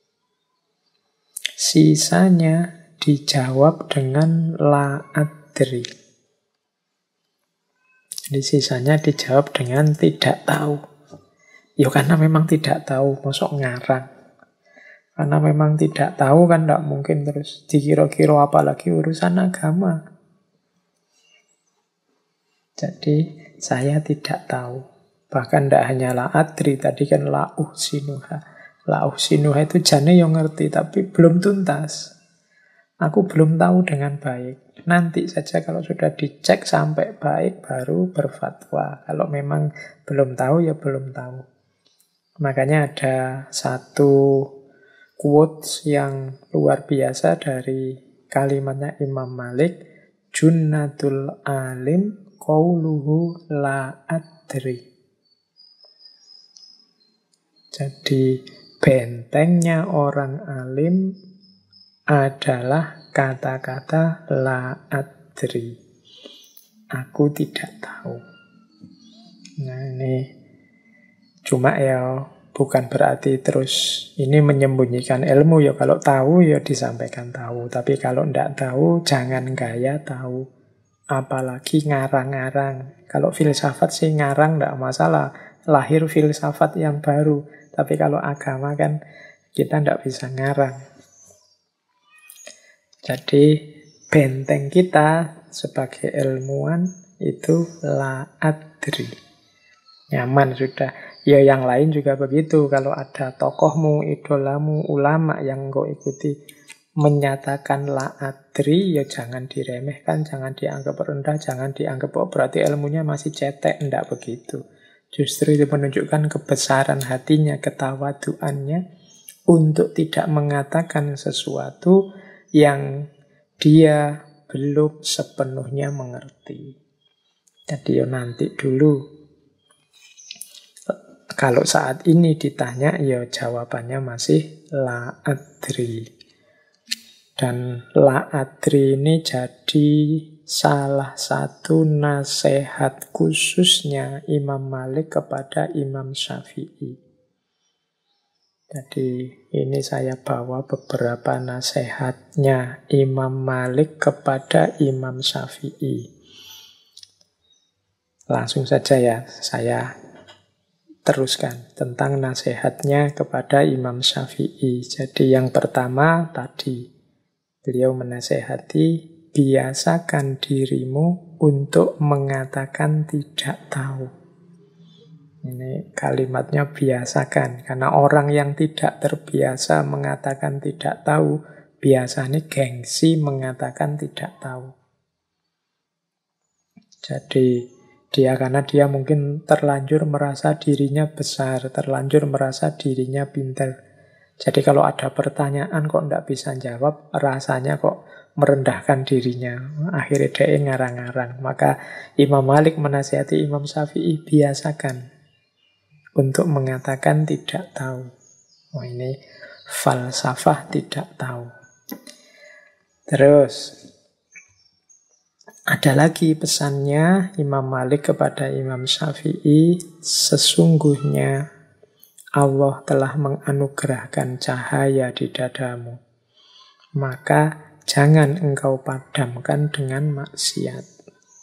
Sisanya dijawab dengan la adri. Jadi sisanya dijawab dengan tidak tahu. Ya karena memang tidak tahu, mosok ngarang. Karena memang tidak tahu kan tidak mungkin terus dikira-kira apalagi urusan agama. Jadi saya tidak tahu. Bahkan tidak hanya la adri, tadi kan la uhsinuha. La uhsinuha itu jane yang ngerti, tapi belum tuntas. Aku belum tahu dengan baik. Nanti saja kalau sudah dicek sampai baik, baru berfatwa. Kalau memang belum tahu, ya belum tahu. Makanya ada satu quotes yang luar biasa dari kalimatnya Imam Malik, Junnatul alim qauluhu la adri. Jadi bentengnya orang alim adalah kata-kata la adri. Aku tidak tahu. Nah ini cuma ya bukan berarti terus ini menyembunyikan ilmu. Ya kalau tahu ya disampaikan tahu. Tapi kalau tidak tahu jangan gaya tahu. Apalagi ngarang-ngarang. Kalau filsafat sih ngarang tidak masalah. Lahir filsafat yang baru. Tapi kalau agama kan kita tidak bisa ngarang. Jadi benteng kita sebagai ilmuwan itu la adri. Nyaman sudah. Ya yang lain juga begitu. Kalau ada tokohmu, idolamu, ulama yang kau ikuti menyatakan la adri, ya jangan diremehkan, jangan dianggap rendah, jangan dianggap oh berarti ilmunya masih cetek. Tidak begitu. Justru itu menunjukkan kebesaran hatinya, ketawaduannya untuk tidak mengatakan sesuatu yang dia belum sepenuhnya mengerti. Jadi ya nanti dulu. Kalau saat ini ditanya, ya jawabannya masih la adri. Dan la adri ini jadi salah satu nasihat khususnya Imam Malik kepada Imam Syafi'i. Jadi ini saya bawa beberapa nasihatnya Imam Malik kepada Imam Syafi'i. Langsung saja ya, saya teruskan tentang nasihatnya kepada Imam Syafi'i. Jadi yang pertama tadi, beliau menasehati, biasakan dirimu untuk mengatakan tidak tahu. Ini kalimatnya biasakan, karena orang yang tidak terbiasa mengatakan tidak tahu, biasanya gengsi mengatakan tidak tahu. Jadi karena dia mungkin terlanjur merasa dirinya besar, terlanjur merasa dirinya pintar. Jadi kalau ada pertanyaan kok tidak bisa jawab, rasanya kok merendahkan dirinya. Akhirnya dia ngarang-ngarang. Maka Imam Malik menasihati Imam Syafi'i, biasakan untuk mengatakan tidak tahu. Oh, ini falsafah tidak tahu. Terus ada lagi pesannya Imam Malik kepada Imam Syafi'i, sesungguhnya Allah telah menganugerahkan cahaya di dadamu. Maka jangan engkau padamkan dengan maksiat.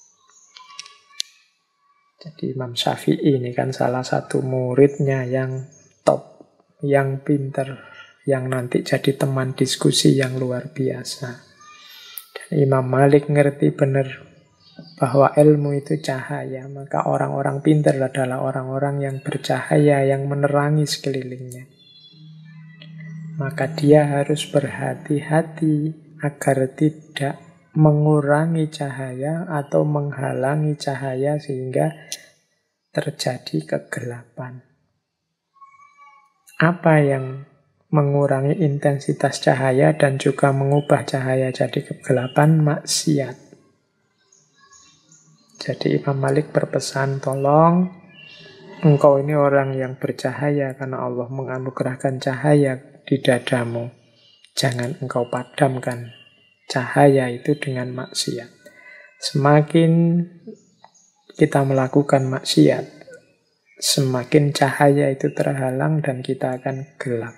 Jadi Imam Syafi'i ini kan salah satu muridnya yang top, yang pinter, yang nanti jadi teman diskusi yang luar biasa. Dan Imam Malik ngerti benar bahwa ilmu itu cahaya, maka orang-orang pinter adalah orang-orang yang bercahaya, yang menerangi sekelilingnya. Maka dia harus berhati-hati agar tidak mengurangi cahaya atau menghalangi cahaya sehingga terjadi kegelapan. Apa yang mengurangi intensitas cahaya dan juga mengubah cahaya jadi kegelapan? Maksiat. Jadi Imam Malik berpesan, tolong engkau ini orang yang bercahaya karena Allah menganugerahkan cahaya di dadamu. Jangan engkau padamkan cahaya itu dengan maksiat. Semakin kita melakukan maksiat, semakin cahaya itu terhalang dan kita akan gelap.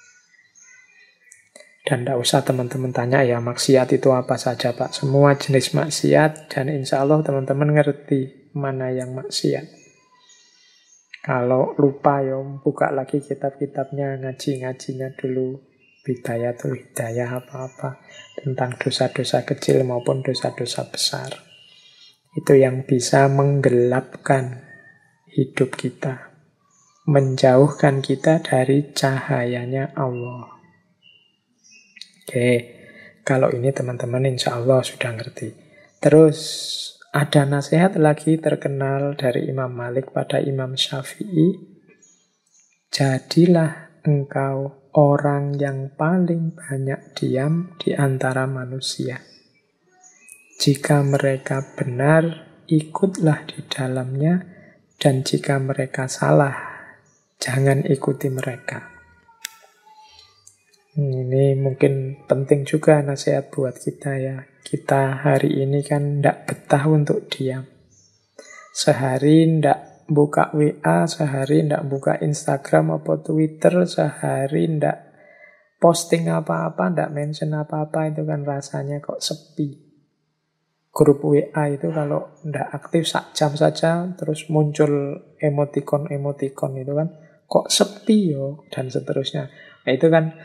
Dan tidak usah teman-teman tanya ya maksiat itu apa saja Pak. Semua jenis maksiat dan insya Allah teman-teman ngerti mana yang maksiat. Kalau lupa ya buka lagi kitab-kitabnya, ngaji-ngajinya dulu. Bidayatul Hidayah apa-apa tentang dosa-dosa kecil maupun dosa-dosa besar. Itu yang bisa menggelapkan hidup kita. menjauhkan kita dari cahayanya Allah. Oke, kalau ini teman-teman insya Allah sudah ngerti. Terus ada nasihat lagi terkenal dari Imam Malik pada Imam Syafi'i. Jadilah engkau orang yang paling banyak diam di antara manusia. Jika mereka benar, ikutlah di dalamnya, dan jika mereka salah, jangan ikuti mereka. Ini mungkin penting juga nasihat buat kita ya. Kita hari ini kan tidak betah untuk diam. Sehari tidak buka WA, sehari tidak buka Instagram atau Twitter, sehari tidak posting apa-apa, tidak mention apa-apa, itu kan rasanya kok sepi. Grup WA itu kalau tidak aktif sak jam saja, terus muncul emoticon-emoticon itu kan, kok sepi yo, dan seterusnya. Nah itu kan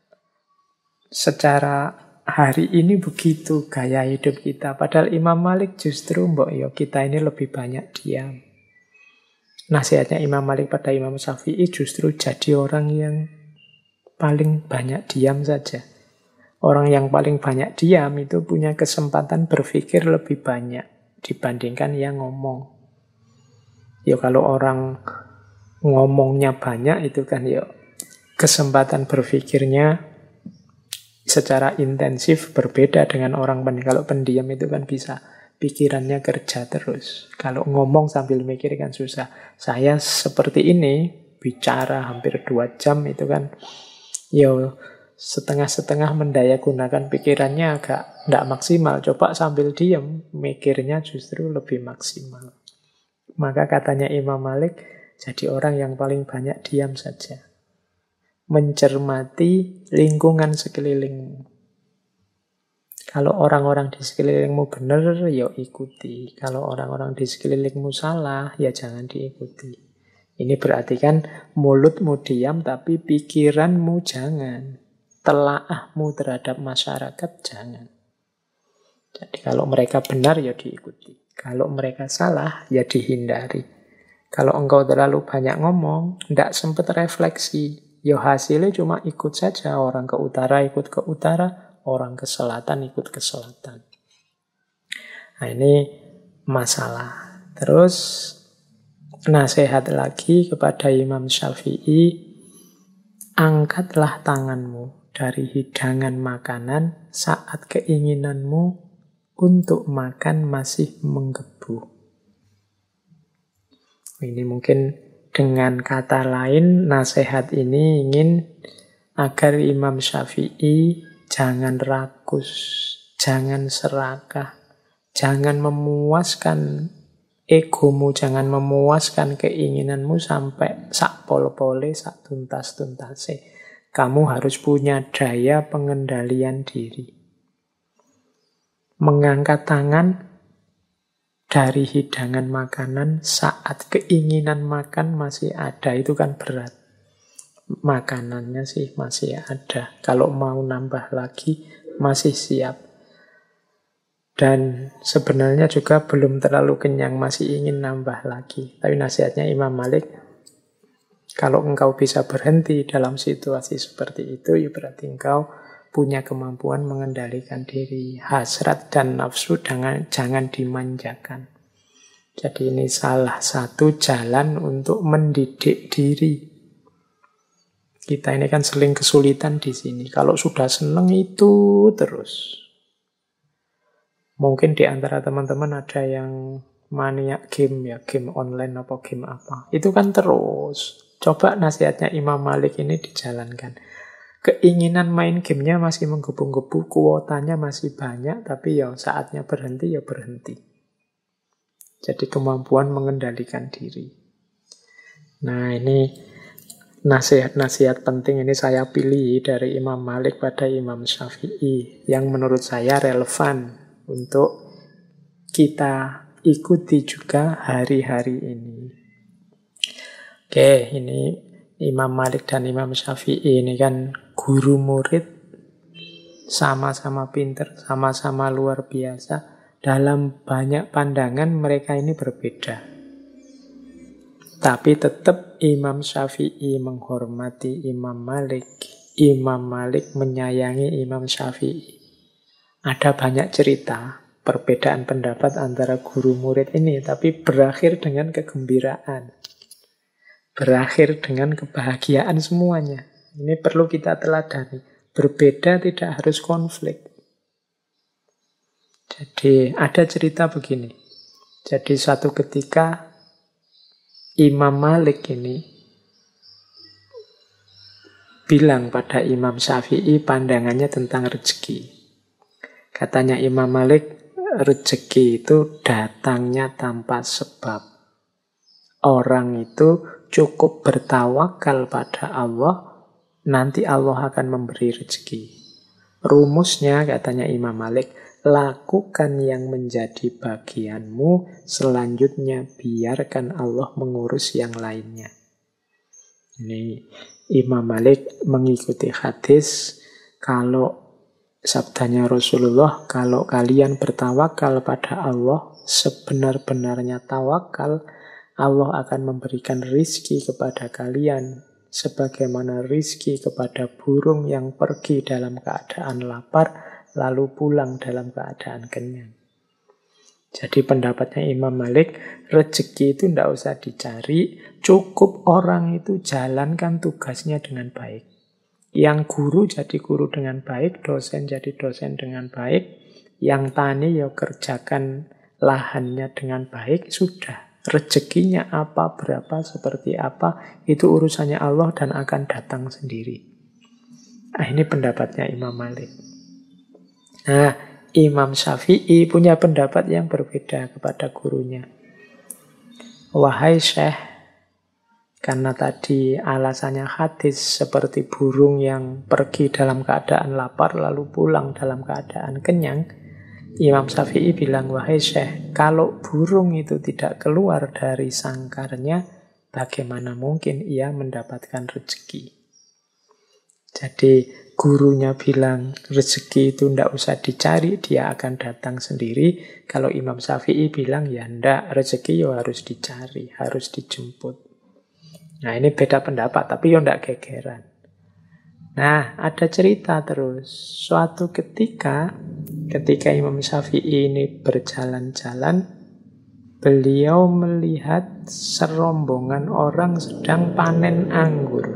secara hari ini begitu gaya hidup kita. Padahal Imam Malik justru kita ini lebih banyak diam. Nasihatnya Imam Malik pada Imam Syafi'i justru jadi orang yang paling banyak diam saja. Orang yang paling banyak diam itu punya kesempatan berpikir lebih banyak dibandingkan yang ngomong. Ya kalau orang ngomongnya banyak itu kan kesempatan berpikirnya secara intensif berbeda dengan orang pendiam. Kalau pendiam itu kan bisa pikirannya kerja terus. Kalau ngomong sambil mikir kan susah. Saya seperti ini, bicara hampir 2 jam itu kan setengah-setengah mendaya gunakan pikirannya agak tidak maksimal. Coba sambil diam, mikirnya justru lebih maksimal. Maka katanya Imam Malik, jadi orang yang paling banyak diam saja. Mencermati lingkungan sekelilingmu. Kalau orang-orang di sekelilingmu benar, ya ikuti. Kalau orang-orang di sekelilingmu salah, ya jangan diikuti. Ini berarti kan mulutmu diam, tapi pikiranmu jangan. Telaahmu terhadap masyarakat jangan. Jadi kalau mereka benar, ya diikuti. Kalau mereka salah, ya dihindari. Kalau engkau terlalu banyak ngomong, tidak sempat refleksi, ya hasilnya cuma ikut saja. Orang ke utara ikut ke utara, orang ke selatan ikut ke selatan. Nah ini masalah. Terus nasihat lagi kepada Imam Syafi'i, angkatlah tanganmu dari hidangan makanan saat keinginanmu untuk makan masih menggebu. Ini mungkin dengan kata lain, nasihat ini ingin agar Imam Syafi'i jangan rakus, jangan serakah, jangan memuaskan egomu, jangan memuaskan keinginanmu sampai sak pol-pole, sak tuntas-tuntase. Kamu harus punya daya pengendalian diri. Mengangkat tangan dari hidangan makanan saat keinginan makan masih ada, itu kan berat. Makanannya sih masih ada. Kalau mau nambah lagi masih siap. Dan sebenarnya juga belum terlalu kenyang, masih ingin nambah lagi. Tapi nasihatnya Imam Malik, kalau engkau bisa berhenti dalam situasi seperti itu, ya berarti engkau punya kemampuan mengendalikan diri. Hasrat dan nafsu jangan dimanjakan. Jadi ini salah satu jalan untuk mendidik diri. Kita ini kan sering kesulitan di sini. Kalau sudah seneng itu terus. Mungkin di antara teman-teman ada yang maniak game ya, game online apa game apa. Itu kan terus. Coba nasihatnya Imam Malik ini dijalankan. Keinginan main gamenya masih menggebu-gebu, kuotanya masih banyak, tapi ya saatnya berhenti ya berhenti. Jadi kemampuan mengendalikan diri. Nah ini nasihat-nasihat penting ini saya pilih dari Imam Malik pada Imam Syafi'i yang menurut saya relevan untuk kita ikuti juga hari-hari ini. Oke, ini Imam Malik dan Imam Syafi'i ini kan guru murid, sama-sama pinter, sama-sama luar biasa. Dalam banyak pandangan mereka ini berbeda. Tapi tetap Imam Syafi'i menghormati Imam Malik. Imam Malik menyayangi Imam Syafi'i. Ada banyak cerita perbedaan pendapat antara guru murid ini, tapi berakhir dengan kegembiraan. Berakhir dengan kebahagiaan semuanya. Ini perlu kita teladani. Berbeda tidak harus konflik. Jadi ada cerita begini. Jadi suatu ketika Imam Malik ini bilang pada Imam Syafi'i pandangannya tentang rezeki. Katanya Imam Malik, rezeki itu datangnya tanpa sebab. Orang itu cukup bertawakal pada Allah, nanti Allah akan memberi rezeki. Rumusnya, katanya Imam Malik, lakukan yang menjadi bagianmu, selanjutnya biarkan Allah mengurus yang lainnya. Ini Imam Malik mengikuti hadis, kalau sabdanya Rasulullah, kalau kalian bertawakal pada Allah, sebenar-benarnya tawakal, Allah akan memberikan rizki kepada kalian, sebagaimana rizki kepada burung yang pergi dalam keadaan lapar, lalu pulang dalam keadaan kenyang. Jadi pendapatnya Imam Malik, rezeki itu tidak usah dicari, cukup orang itu jalankan tugasnya dengan baik. Yang guru jadi guru dengan baik, dosen jadi dosen dengan baik, yang tani ya kerjakan lahannya dengan baik, sudah. Rezekinya apa, berapa, seperti apa, itu urusannya Allah dan akan datang sendiri. Nah, ini pendapatnya Imam Malik. Nah, Imam Syafi'i punya pendapat yang berbeda kepada gurunya. Wahai Syekh, karena tadi alasannya hadis seperti burung yang pergi dalam keadaan lapar lalu pulang dalam keadaan kenyang, Imam Syafi'i bilang, wahai Syekh, kalau burung itu tidak keluar dari sangkarnya, bagaimana mungkin ia mendapatkan rezeki? Jadi gurunya bilang rezeki itu tidak usah dicari, dia akan datang sendiri. Kalau Imam Syafi'i bilang ya ndak, rezeki ya harus dicari, harus dijemput. Nah ini beda pendapat, tapi ya ndak gegeran. Nah ada cerita terus. Suatu ketika Imam Syafi'i ini berjalan-jalan, beliau melihat serombongan orang sedang panen anggur.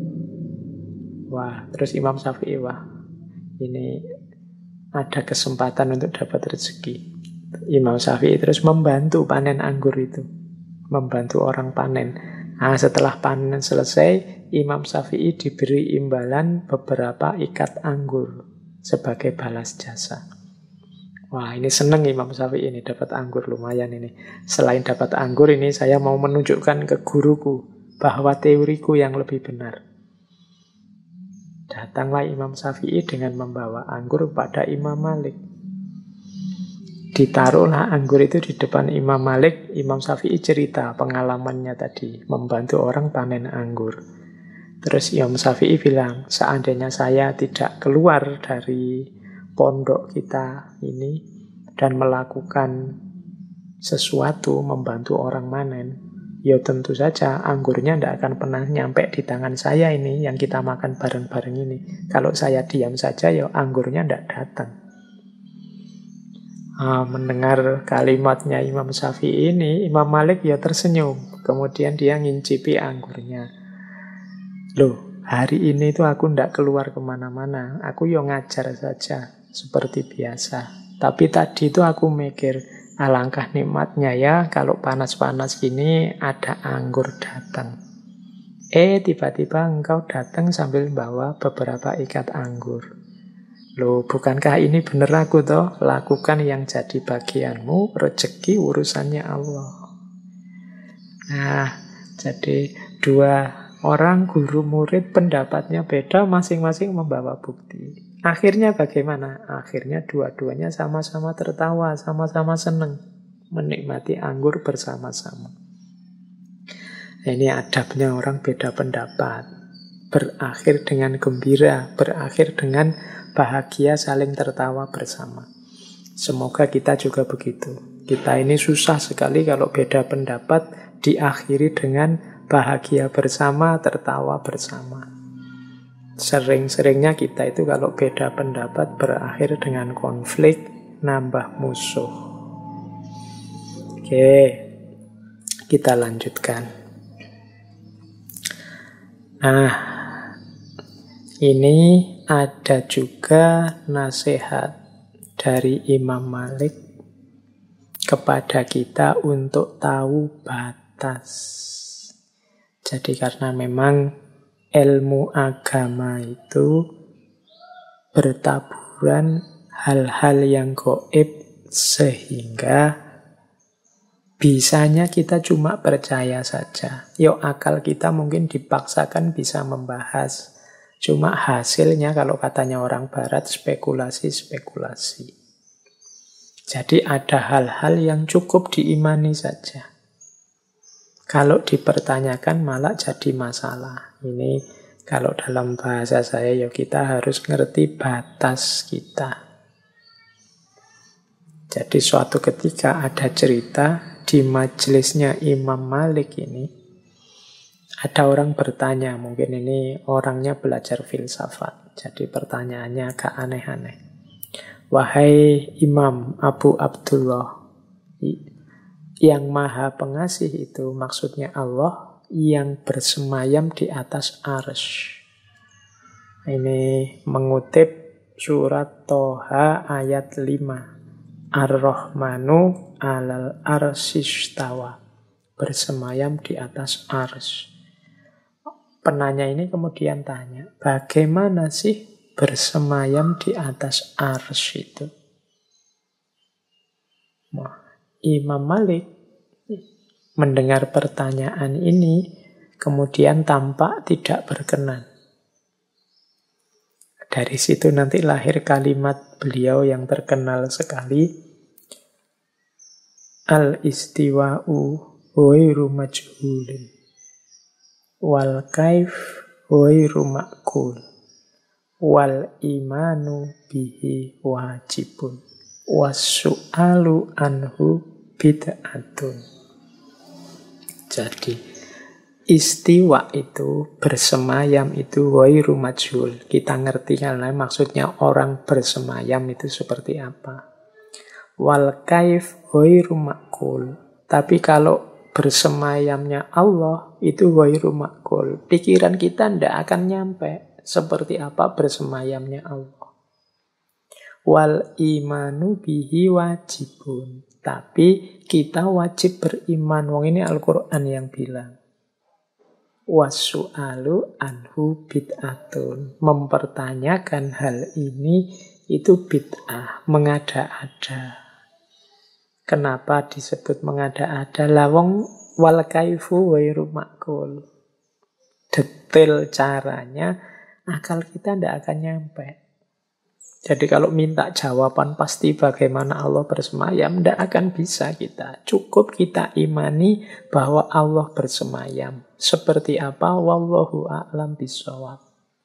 Wah, terus Imam Syafi'i, wah, ini ada kesempatan untuk dapat rezeki. Imam Syafi'i terus membantu panen anggur itu. Membantu orang panen. Nah, setelah panen selesai, Imam Syafi'i diberi imbalan beberapa ikat anggur sebagai balas jasa. Wah, ini seneng Imam Syafi'i ini dapat anggur, lumayan ini. Selain dapat anggur ini, saya mau menunjukkan ke guruku bahwa teoriku yang lebih benar. Datanglah Imam Syafi'i dengan membawa anggur pada Imam Malik. Ditaruhlah anggur itu di depan Imam Malik. Imam Syafi'i cerita pengalamannya tadi, membantu orang panen anggur. Terus Imam Syafi'i bilang, seandainya saya tidak keluar dari pondok kita ini dan melakukan sesuatu, membantu orang manen, ya tentu saja anggurnya tidak akan pernah nyampe di tangan saya ini, yang kita makan bareng-bareng ini. Kalau saya diam saja, ya anggurnya tidak datang. Mendengar kalimatnya Imam Syafi'i ini, Imam Malik ya tersenyum. Kemudian dia ngincipi anggurnya. Loh, hari ini tuh aku tidak keluar kemana-mana. Aku ya ngajar saja, seperti biasa. Tapi tadi itu aku mikir, alangkah nikmatnya ya kalau panas-panas gini ada anggur datang. Tiba-tiba engkau datang sambil bawa beberapa ikat anggur. Loh, bukankah ini benar aku toh? Lakukan yang jadi bagianmu, rezeki urusannya Allah. Nah, jadi dua orang guru murid pendapatnya beda, masing-masing membawa bukti. Akhirnya bagaimana? Akhirnya dua-duanya sama-sama tertawa, sama-sama senang menikmati anggur bersama-sama. Ini adabnya orang beda pendapat. Berakhir dengan gembira, berakhir dengan bahagia, saling tertawa bersama. Semoga kita juga begitu. Kita ini susah sekali kalau beda pendapat diakhiri dengan bahagia bersama, tertawa bersama. Sering-seringnya kita itu kalau beda pendapat berakhir dengan konflik, nambah musuh. Oke, kita lanjutkan. Nah, ini ada juga nasihat dari Imam Malik kepada kita untuk tahu batas. Jadi karena memang ilmu agama itu bertaburan hal-hal yang gaib, sehingga bisanya kita cuma percaya saja. Yo, akal kita mungkin dipaksakan bisa membahas. Cuma hasilnya kalau katanya orang barat spekulasi-spekulasi. Jadi ada hal-hal yang cukup diimani saja. Kalau dipertanyakan malah jadi masalah. Ini kalau dalam bahasa saya ya kita harus ngerti batas kita. Jadi suatu ketika ada cerita di majelisnya Imam Malik ini. Ada orang bertanya, mungkin ini orangnya belajar filsafat. Jadi pertanyaannya agak aneh-aneh. Wahai Imam Abu Abdullah, yang maha pengasih itu maksudnya Allah yang bersemayam di atas arsy. Ini mengutip surat Toha ayat 5. Ar-Rahmanu alal arsyistawa. Bersemayam di atas arsy. Penanya ini kemudian tanya, bagaimana sih bersemayam di atas arsy itu? Nah, Imam Malik mendengar pertanyaan ini, kemudian tampak tidak berkenan. Dari situ nanti lahir kalimat beliau yang terkenal sekali, al-istiwa'u ghairu majhulin. Wal kaif ghairu ma'qul wal imanu bihi wajibun wassu'alu anhu bid'atun. Jadi istiwa itu, bersemayam itu ghairu majhul. Kita ngerti kan maksudnya orang bersemayam itu seperti apa. Wal kaif ghairu ma'qul. Tapi kalau bersemayamnya Allah itu ghairu ma'qul. Pikiran kita tidak akan nyampe seperti apa bersemayamnya Allah. Wal imanu bihi wajibun. Tapi kita wajib beriman. Wong ini Al-Quran yang bilang. Wassu'alu anhu bid'atun. Mempertanyakan hal ini itu bid'ah, mengada-ada. Kenapa disebut mengada-ada? Lawang wal kaifu ghairu ma'qul. Detail caranya akal kita tidak akan nyampe. Jadi kalau minta jawaban pasti bagaimana Allah bersemayam, tidak akan bisa kita. Cukup kita imani bahwa Allah bersemayam. Seperti apa? Wallahu a'lam bishawab.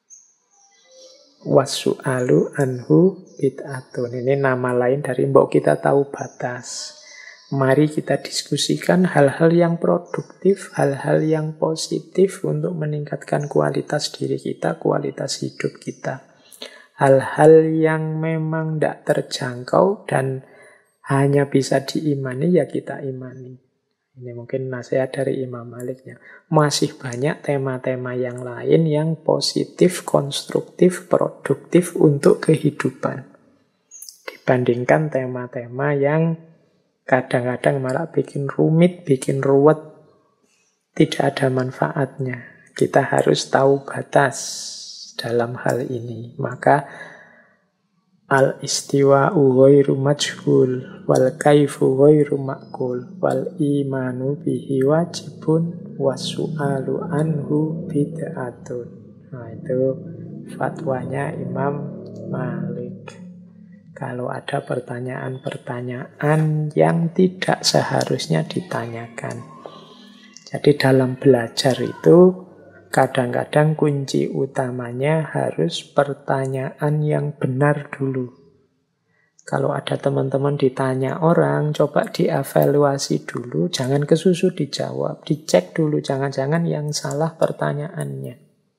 Wassu'alu anhu bid'atun. Ini nama lain dari mbok kita tahu batas. Mari kita diskusikan hal-hal yang produktif, hal-hal yang positif untuk meningkatkan kualitas diri kita, kualitas hidup kita. Hal-hal yang memang tidak terjangkau dan hanya bisa diimani, ya kita imani. Ini mungkin nasihat dari Imam Maliknya. Masih banyak tema-tema yang lain yang positif, konstruktif, produktif untuk kehidupan. Dibandingkan tema-tema yang kadang-kadang malah bikin rumit, bikin ruwet, tidak ada manfaatnya. Kita harus tahu batas dalam hal ini. Maka al-istiwa'u ghairu majhul wal kaifu ghairu ma'qul wal imanu bihi wajibun wassu'alu anhu bid'atun. Nah, itu fatwanya Imam Malik. Kalau ada pertanyaan-pertanyaan yang tidak seharusnya ditanyakan. Jadi dalam belajar itu kadang-kadang kunci utamanya harus pertanyaan yang benar dulu. Kalau ada teman-teman ditanya orang, coba dievaluasi dulu, jangan kesusu dijawab, dicek dulu, jangan-jangan yang salah pertanyaannya.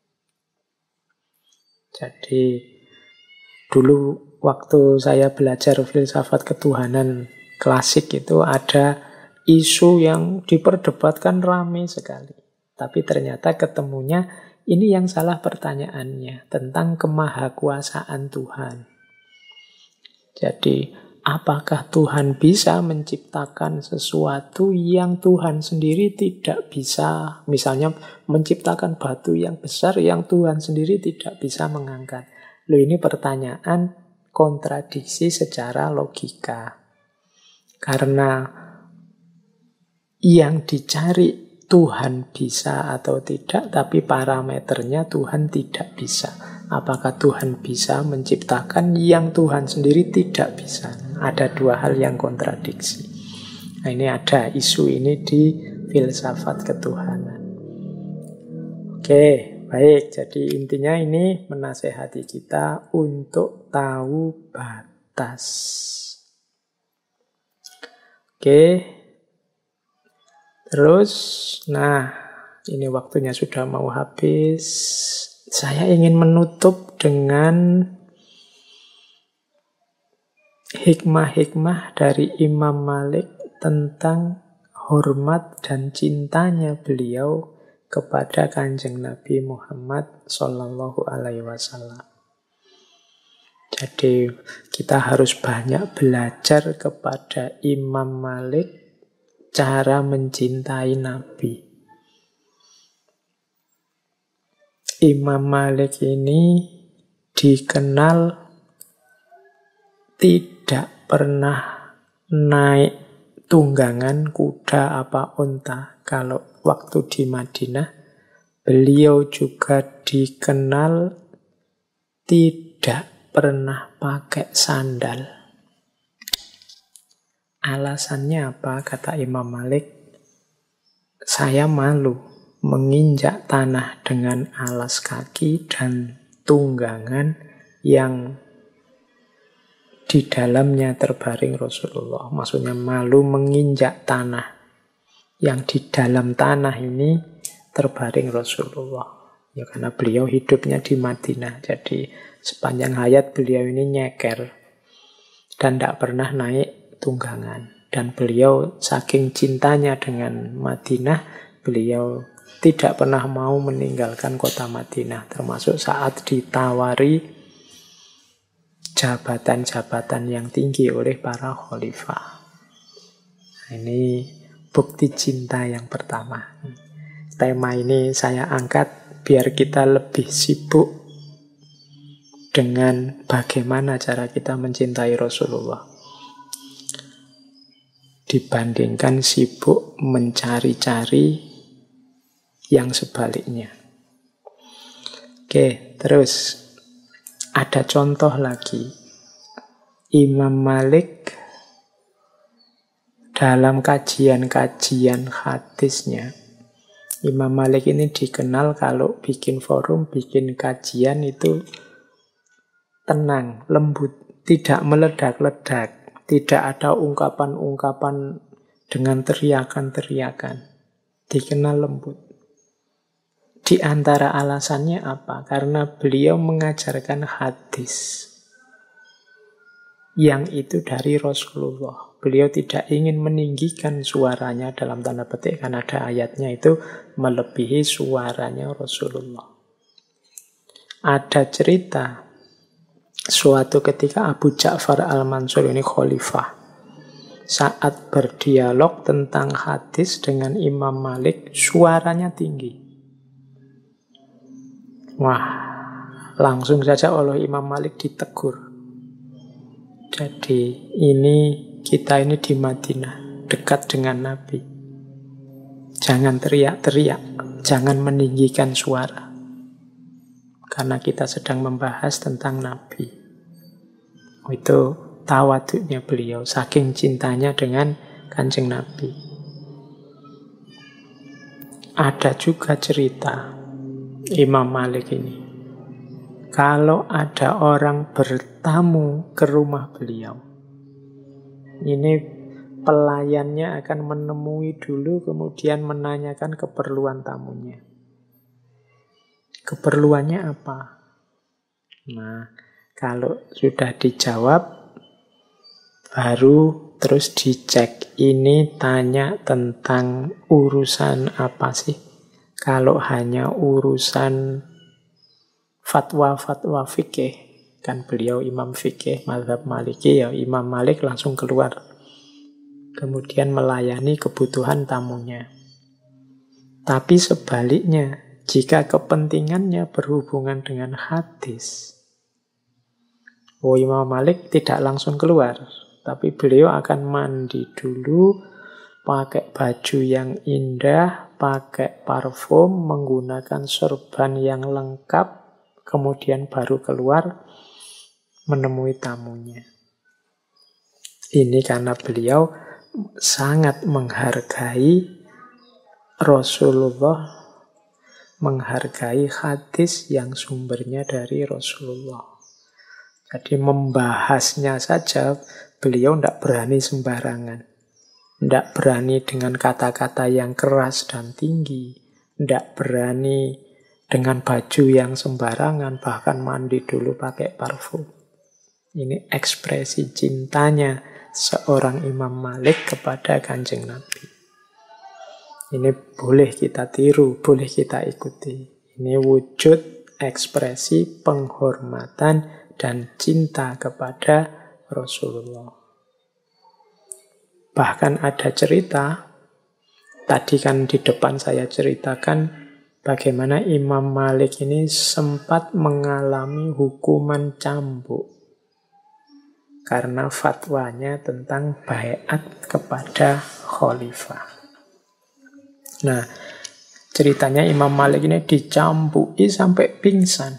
Jadi dulu waktu saya belajar filsafat ketuhanan klasik itu ada isu yang diperdebatkan ramai sekali. Tapi ternyata ketemunya ini yang salah pertanyaannya tentang kemahakuasaan Tuhan. Jadi, apakah Tuhan bisa menciptakan sesuatu yang Tuhan sendiri tidak bisa? Misalnya menciptakan batu yang besar yang Tuhan sendiri tidak bisa mengangkat. Loh, ini pertanyaan kontradiksi secara logika. Karena yang dicari Tuhan bisa atau tidak, tapi parameternya Tuhan tidak bisa. Apakah Tuhan bisa menciptakan yang Tuhan sendiri tidak bisa? Ada dua hal yang kontradiksi. Nah, ini ada isu ini di filsafat ketuhanan. Oke, baik. Jadi intinya ini menasehati kita untuk tahu batas. Oke. Terus, nah, ini waktunya sudah mau habis. Saya ingin menutup dengan hikmah-hikmah dari Imam Malik tentang hormat dan cintanya beliau kepada Kanjeng Nabi Muhammad Sallallahu Alaihi Wasallam. Jadi kita harus banyak belajar kepada Imam Malik cara mencintai Nabi. Imam Malik ini dikenal tidak pernah naik tunggangan kuda apa unta. Kalau waktu di Madinah, beliau juga dikenal tidak pernah pakai sandal. Alasannya apa? Kata Imam Malik, saya malu menginjak tanah dengan alas kaki dan tunggangan yang di dalamnya terbaring Rasulullah. Maksudnya malu menginjak tanah yang di dalam tanah ini terbaring Rasulullah. Ya karena beliau hidupnya di Madinah. Jadi sepanjang hayat beliau ini nyeker dan tidak pernah naik tunggangan. Dan beliau saking cintanya dengan Madinah, beliau tidak pernah mau meninggalkan kota Madinah, termasuk saat ditawari jabatan-jabatan yang tinggi oleh para khalifah. Ini bukti cinta yang pertama. Tema ini saya angkat biar kita lebih sibuk dengan bagaimana cara kita mencintai Rasulullah dibandingkan sibuk mencari-cari yang sebaliknya. Oke, terus ada contoh lagi. Imam Malik dalam kajian-kajian hadisnya, Imam Malik ini dikenal kalau bikin forum, bikin kajian itu tenang, lembut, tidak meledak-ledak, tidak ada ungkapan-ungkapan dengan teriakan-teriakan. Dikenal lembut. Di antara alasannya apa? Karena beliau mengajarkan hadis yang itu dari Rasulullah. Beliau tidak ingin meninggikan suaranya dalam tanda petik, karena ada ayatnya itu melebihi suaranya Rasulullah. Ada cerita suatu ketika Abu Ja'far al-Mansur ini khalifah, saat berdialog tentang hadis dengan Imam Malik, suaranya tinggi. Wah, langsung saja oleh Imam Malik ditegur. Jadi kita ini di Madinah, dekat dengan Nabi. Jangan teriak-teriak, jangan meninggikan suara. Karena kita sedang membahas tentang Nabi. Itu tawaduknya beliau, saking cintanya dengan Kanjeng Nabi. Ada juga cerita Imam Malik ini, kalau ada orang bertamu ke rumah beliau, Ini pelayannya akan menemui dulu, kemudian menanyakan keperluan tamunya. Keperluannya apa? Nah, kalau sudah dijawab, baru terus dicek. Ini tanya tentang urusan apa sih? Kalau hanya urusan fatwa-fatwa fikih, kan beliau imam fikih, mazhab Maliki, ya Imam Malik langsung keluar. Kemudian melayani kebutuhan tamunya. Tapi sebaliknya, jika kepentingannya berhubungan dengan hadis, Imam Malik tidak langsung keluar, tapi beliau akan mandi dulu, pakai baju yang indah, pakai parfum, menggunakan sorban yang lengkap, kemudian baru keluar menemui tamunya. Ini karena beliau sangat menghargai Rasulullah, menghargai hadis yang sumbernya dari Rasulullah. Jadi membahasnya saja beliau tidak berani sembarangan. Tidak berani dengan kata-kata yang keras dan tinggi. Tidak berani dengan baju yang sembarangan, bahkan mandi dulu pakai parfum. Ini ekspresi cintanya seorang Imam Malik kepada Kanjeng Nabi. Ini boleh kita tiru, boleh kita ikuti. Ini wujud ekspresi penghormatan dan cinta kepada Rasulullah. Bahkan ada cerita, tadi kan di depan saya ceritakan bagaimana Imam Malik ini sempat mengalami hukuman cambuk karena fatwanya tentang baiat kepada khalifah. Nah, ceritanya Imam Malik ini dicambuki sampai pingsan.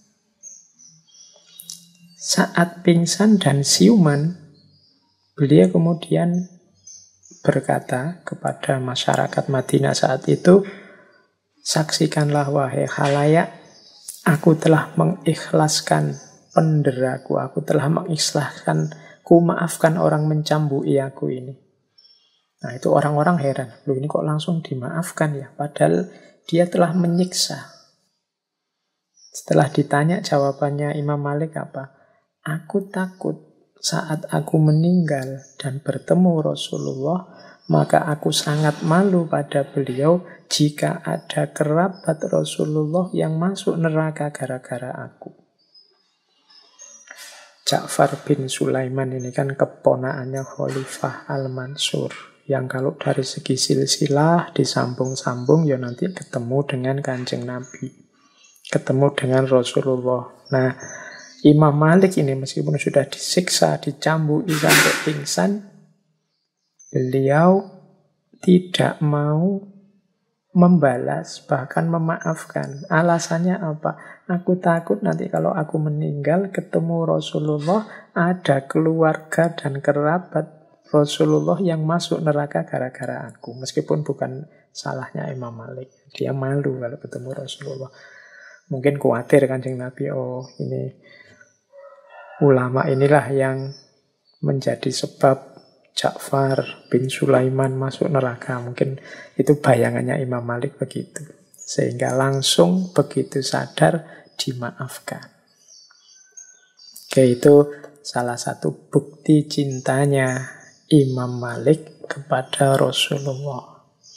Saat pingsan dan siuman, beliau kemudian berkata kepada masyarakat Madinah saat itu, saksikanlah wahai khalayak, aku telah mengikhlaskan penderaku, aku telah mengikhlaskan, ku maafkan orang mencambuki aku ini. Nah itu orang-orang heran, loh ini kok langsung dimaafkan ya, padahal dia telah menyiksa. Setelah ditanya jawabannya Imam Malik apa? Aku takut saat aku meninggal dan bertemu Rasulullah, maka aku sangat malu pada beliau jika ada kerabat Rasulullah yang masuk neraka gara-gara aku. Ja'far bin Sulaiman ini kan keponakannya Khalifah Al-Mansur, yang kalau dari segi silsilah disambung-sambung ya nanti ketemu dengan Kanjeng Nabi, ketemu dengan Rasulullah. Nah, Imam Malik ini meskipun sudah disiksa, dicambuki sampai pingsan, beliau tidak mau membalas, bahkan memaafkan. Alasannya apa? Aku takut nanti kalau aku meninggal ketemu Rasulullah, ada keluarga dan kerabat Rasulullah yang masuk neraka gara-gara aku. Meskipun bukan salahnya Imam Malik. Dia malu kalau ketemu Rasulullah. Mungkin khawatir Kanjeng Nabi, oh ini ulama inilah yang menjadi sebab Ja'far bin Sulaiman masuk neraka. Mungkin itu bayangannya Imam Malik begitu. Sehingga langsung begitu sadar dimaafkan. Oke, itu salah satu bukti cintanya Imam Malik kepada Rasulullah.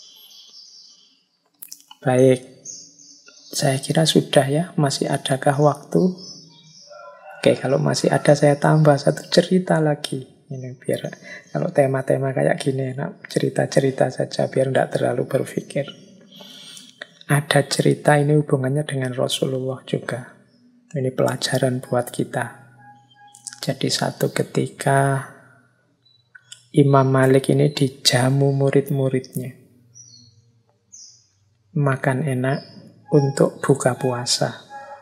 Baik, saya kira sudah ya. Masih adakah waktu? Oke, kalau masih ada saya tambah satu cerita lagi. Ini biar kalau tema-tema kayak gini enak cerita-cerita saja biar tidak terlalu berpikir. Ada cerita ini hubungannya dengan Rasulullah juga. Ini pelajaran buat kita. Jadi satu ketika Imam Malik ini dijamu murid-muridnya. Makan enak untuk buka puasa.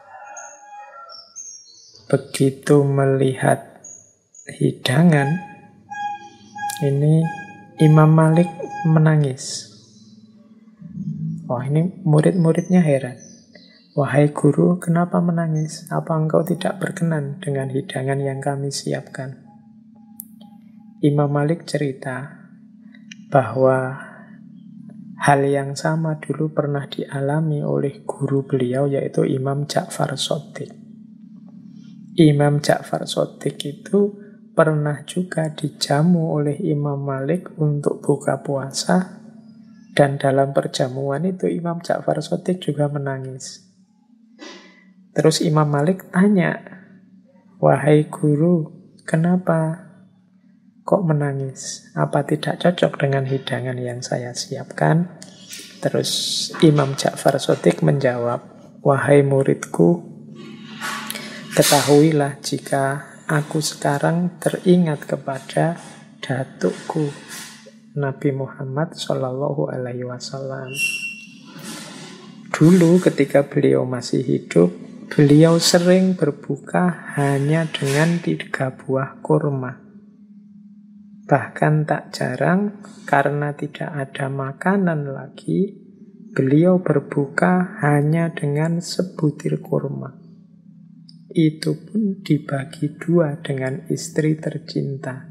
Begitu melihat hidangan, ini Imam Malik menangis. Wah, ini murid-muridnya heran. Wahai guru, kenapa menangis? Apa engkau tidak berkenan dengan hidangan yang kami siapkan? Imam Malik cerita bahwa hal yang sama dulu pernah dialami oleh guru beliau, yaitu Imam Ja'far Shadiq. Imam Ja'far Shadiq itu pernah juga dijamu oleh Imam Malik untuk buka puasa, dan dalam perjamuan itu Imam Ja'far Shadiq juga menangis. Terus Imam Malik tanya, "Wahai guru, kenapa kok menangis? Apa tidak cocok dengan hidangan yang saya siapkan?" Terus Imam Ja'far Shadiq menjawab, "Wahai muridku, ketahuilah jika aku sekarang teringat kepada datukku Nabi Muhammad Shallallahu Alaihi Wasallam. Dulu ketika beliau masih hidup, beliau sering berbuka hanya dengan 3 buah kurma. Bahkan tak jarang karena tidak ada makanan lagi, beliau berbuka hanya dengan sebutir kurma. Itu pun dibagi 2 dengan istri tercinta,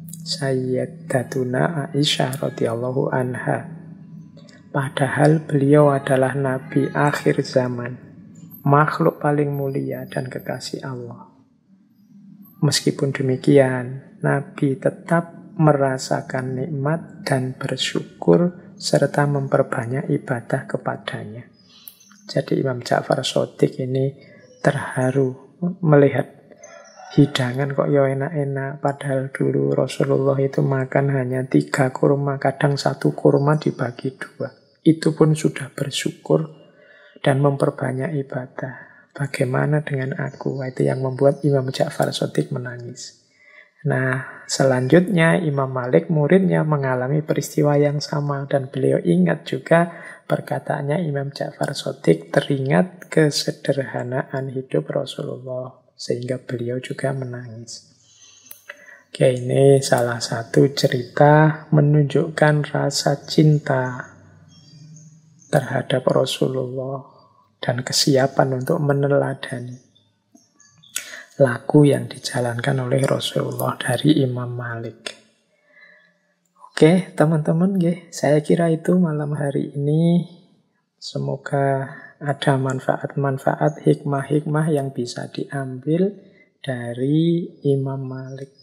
Sayyidatuna Aisyah radhiyallahu anha. Padahal beliau adalah Nabi akhir zaman, makhluk paling mulia dan kekasih Allah. Meskipun demikian, Nabi tetap merasakan nikmat dan bersyukur serta memperbanyak ibadah kepadanya." Jadi Imam Ja'far Shadiq ini terharu melihat hidangan kok ya enak-enak, padahal dulu Rasulullah itu makan hanya 3 kurma, kadang 1 kurma dibagi 2. Itu pun sudah bersyukur dan memperbanyak ibadah. Bagaimana dengan aku? Itu yang membuat Imam Ja'far Shadiq menangis. Nah, selanjutnya Imam Malik, muridnya, mengalami peristiwa yang sama, dan beliau ingat juga perkataannya Imam Ja'far Shadiq, teringat kesederhanaan hidup Rasulullah, sehingga beliau juga menangis. Oke, ini salah satu cerita menunjukkan rasa cinta terhadap Rasulullah dan kesiapan untuk meneladani laku yang dijalankan oleh Rasulullah dari Imam Malik. Oke, teman-teman, saya kira itu malam hari ini. Semoga ada manfaat-manfaat, hikmah-hikmah yang bisa diambil dari Imam Malik.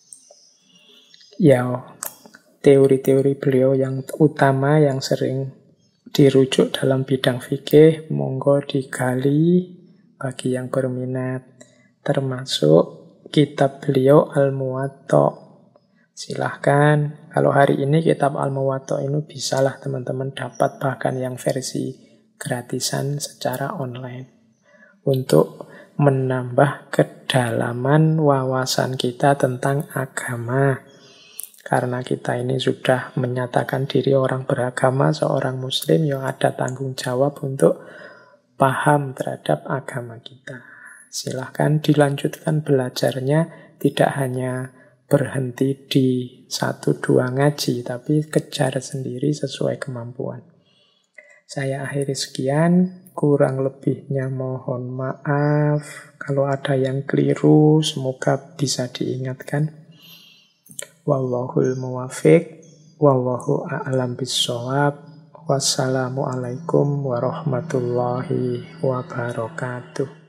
Ya, teori-teori beliau yang utama yang sering dirujuk dalam bidang fikih, monggo digali bagi yang berminat. Termasuk kitab beliau Al-Muwatta. Silahkan, kalau hari ini kitab Al-Muwatta ini bisalah teman-teman dapat bahkan yang versi gratisan secara online. Untuk menambah kedalaman wawasan kita tentang agama. Karena kita ini sudah menyatakan diri orang beragama, seorang muslim yang ada tanggung jawab untuk paham terhadap agama kita. Silahkan dilanjutkan belajarnya, tidak hanya berhenti di 1-2 ngaji, tapi kejar sendiri sesuai kemampuan. Saya akhiri sekian, kurang lebihnya mohon maaf. Kalau ada yang keliru, semoga bisa diingatkan. Wallahul muwafiq, wallahu a'lam bissawab. Wassalamualaikum warahmatullahi wabarakatuh.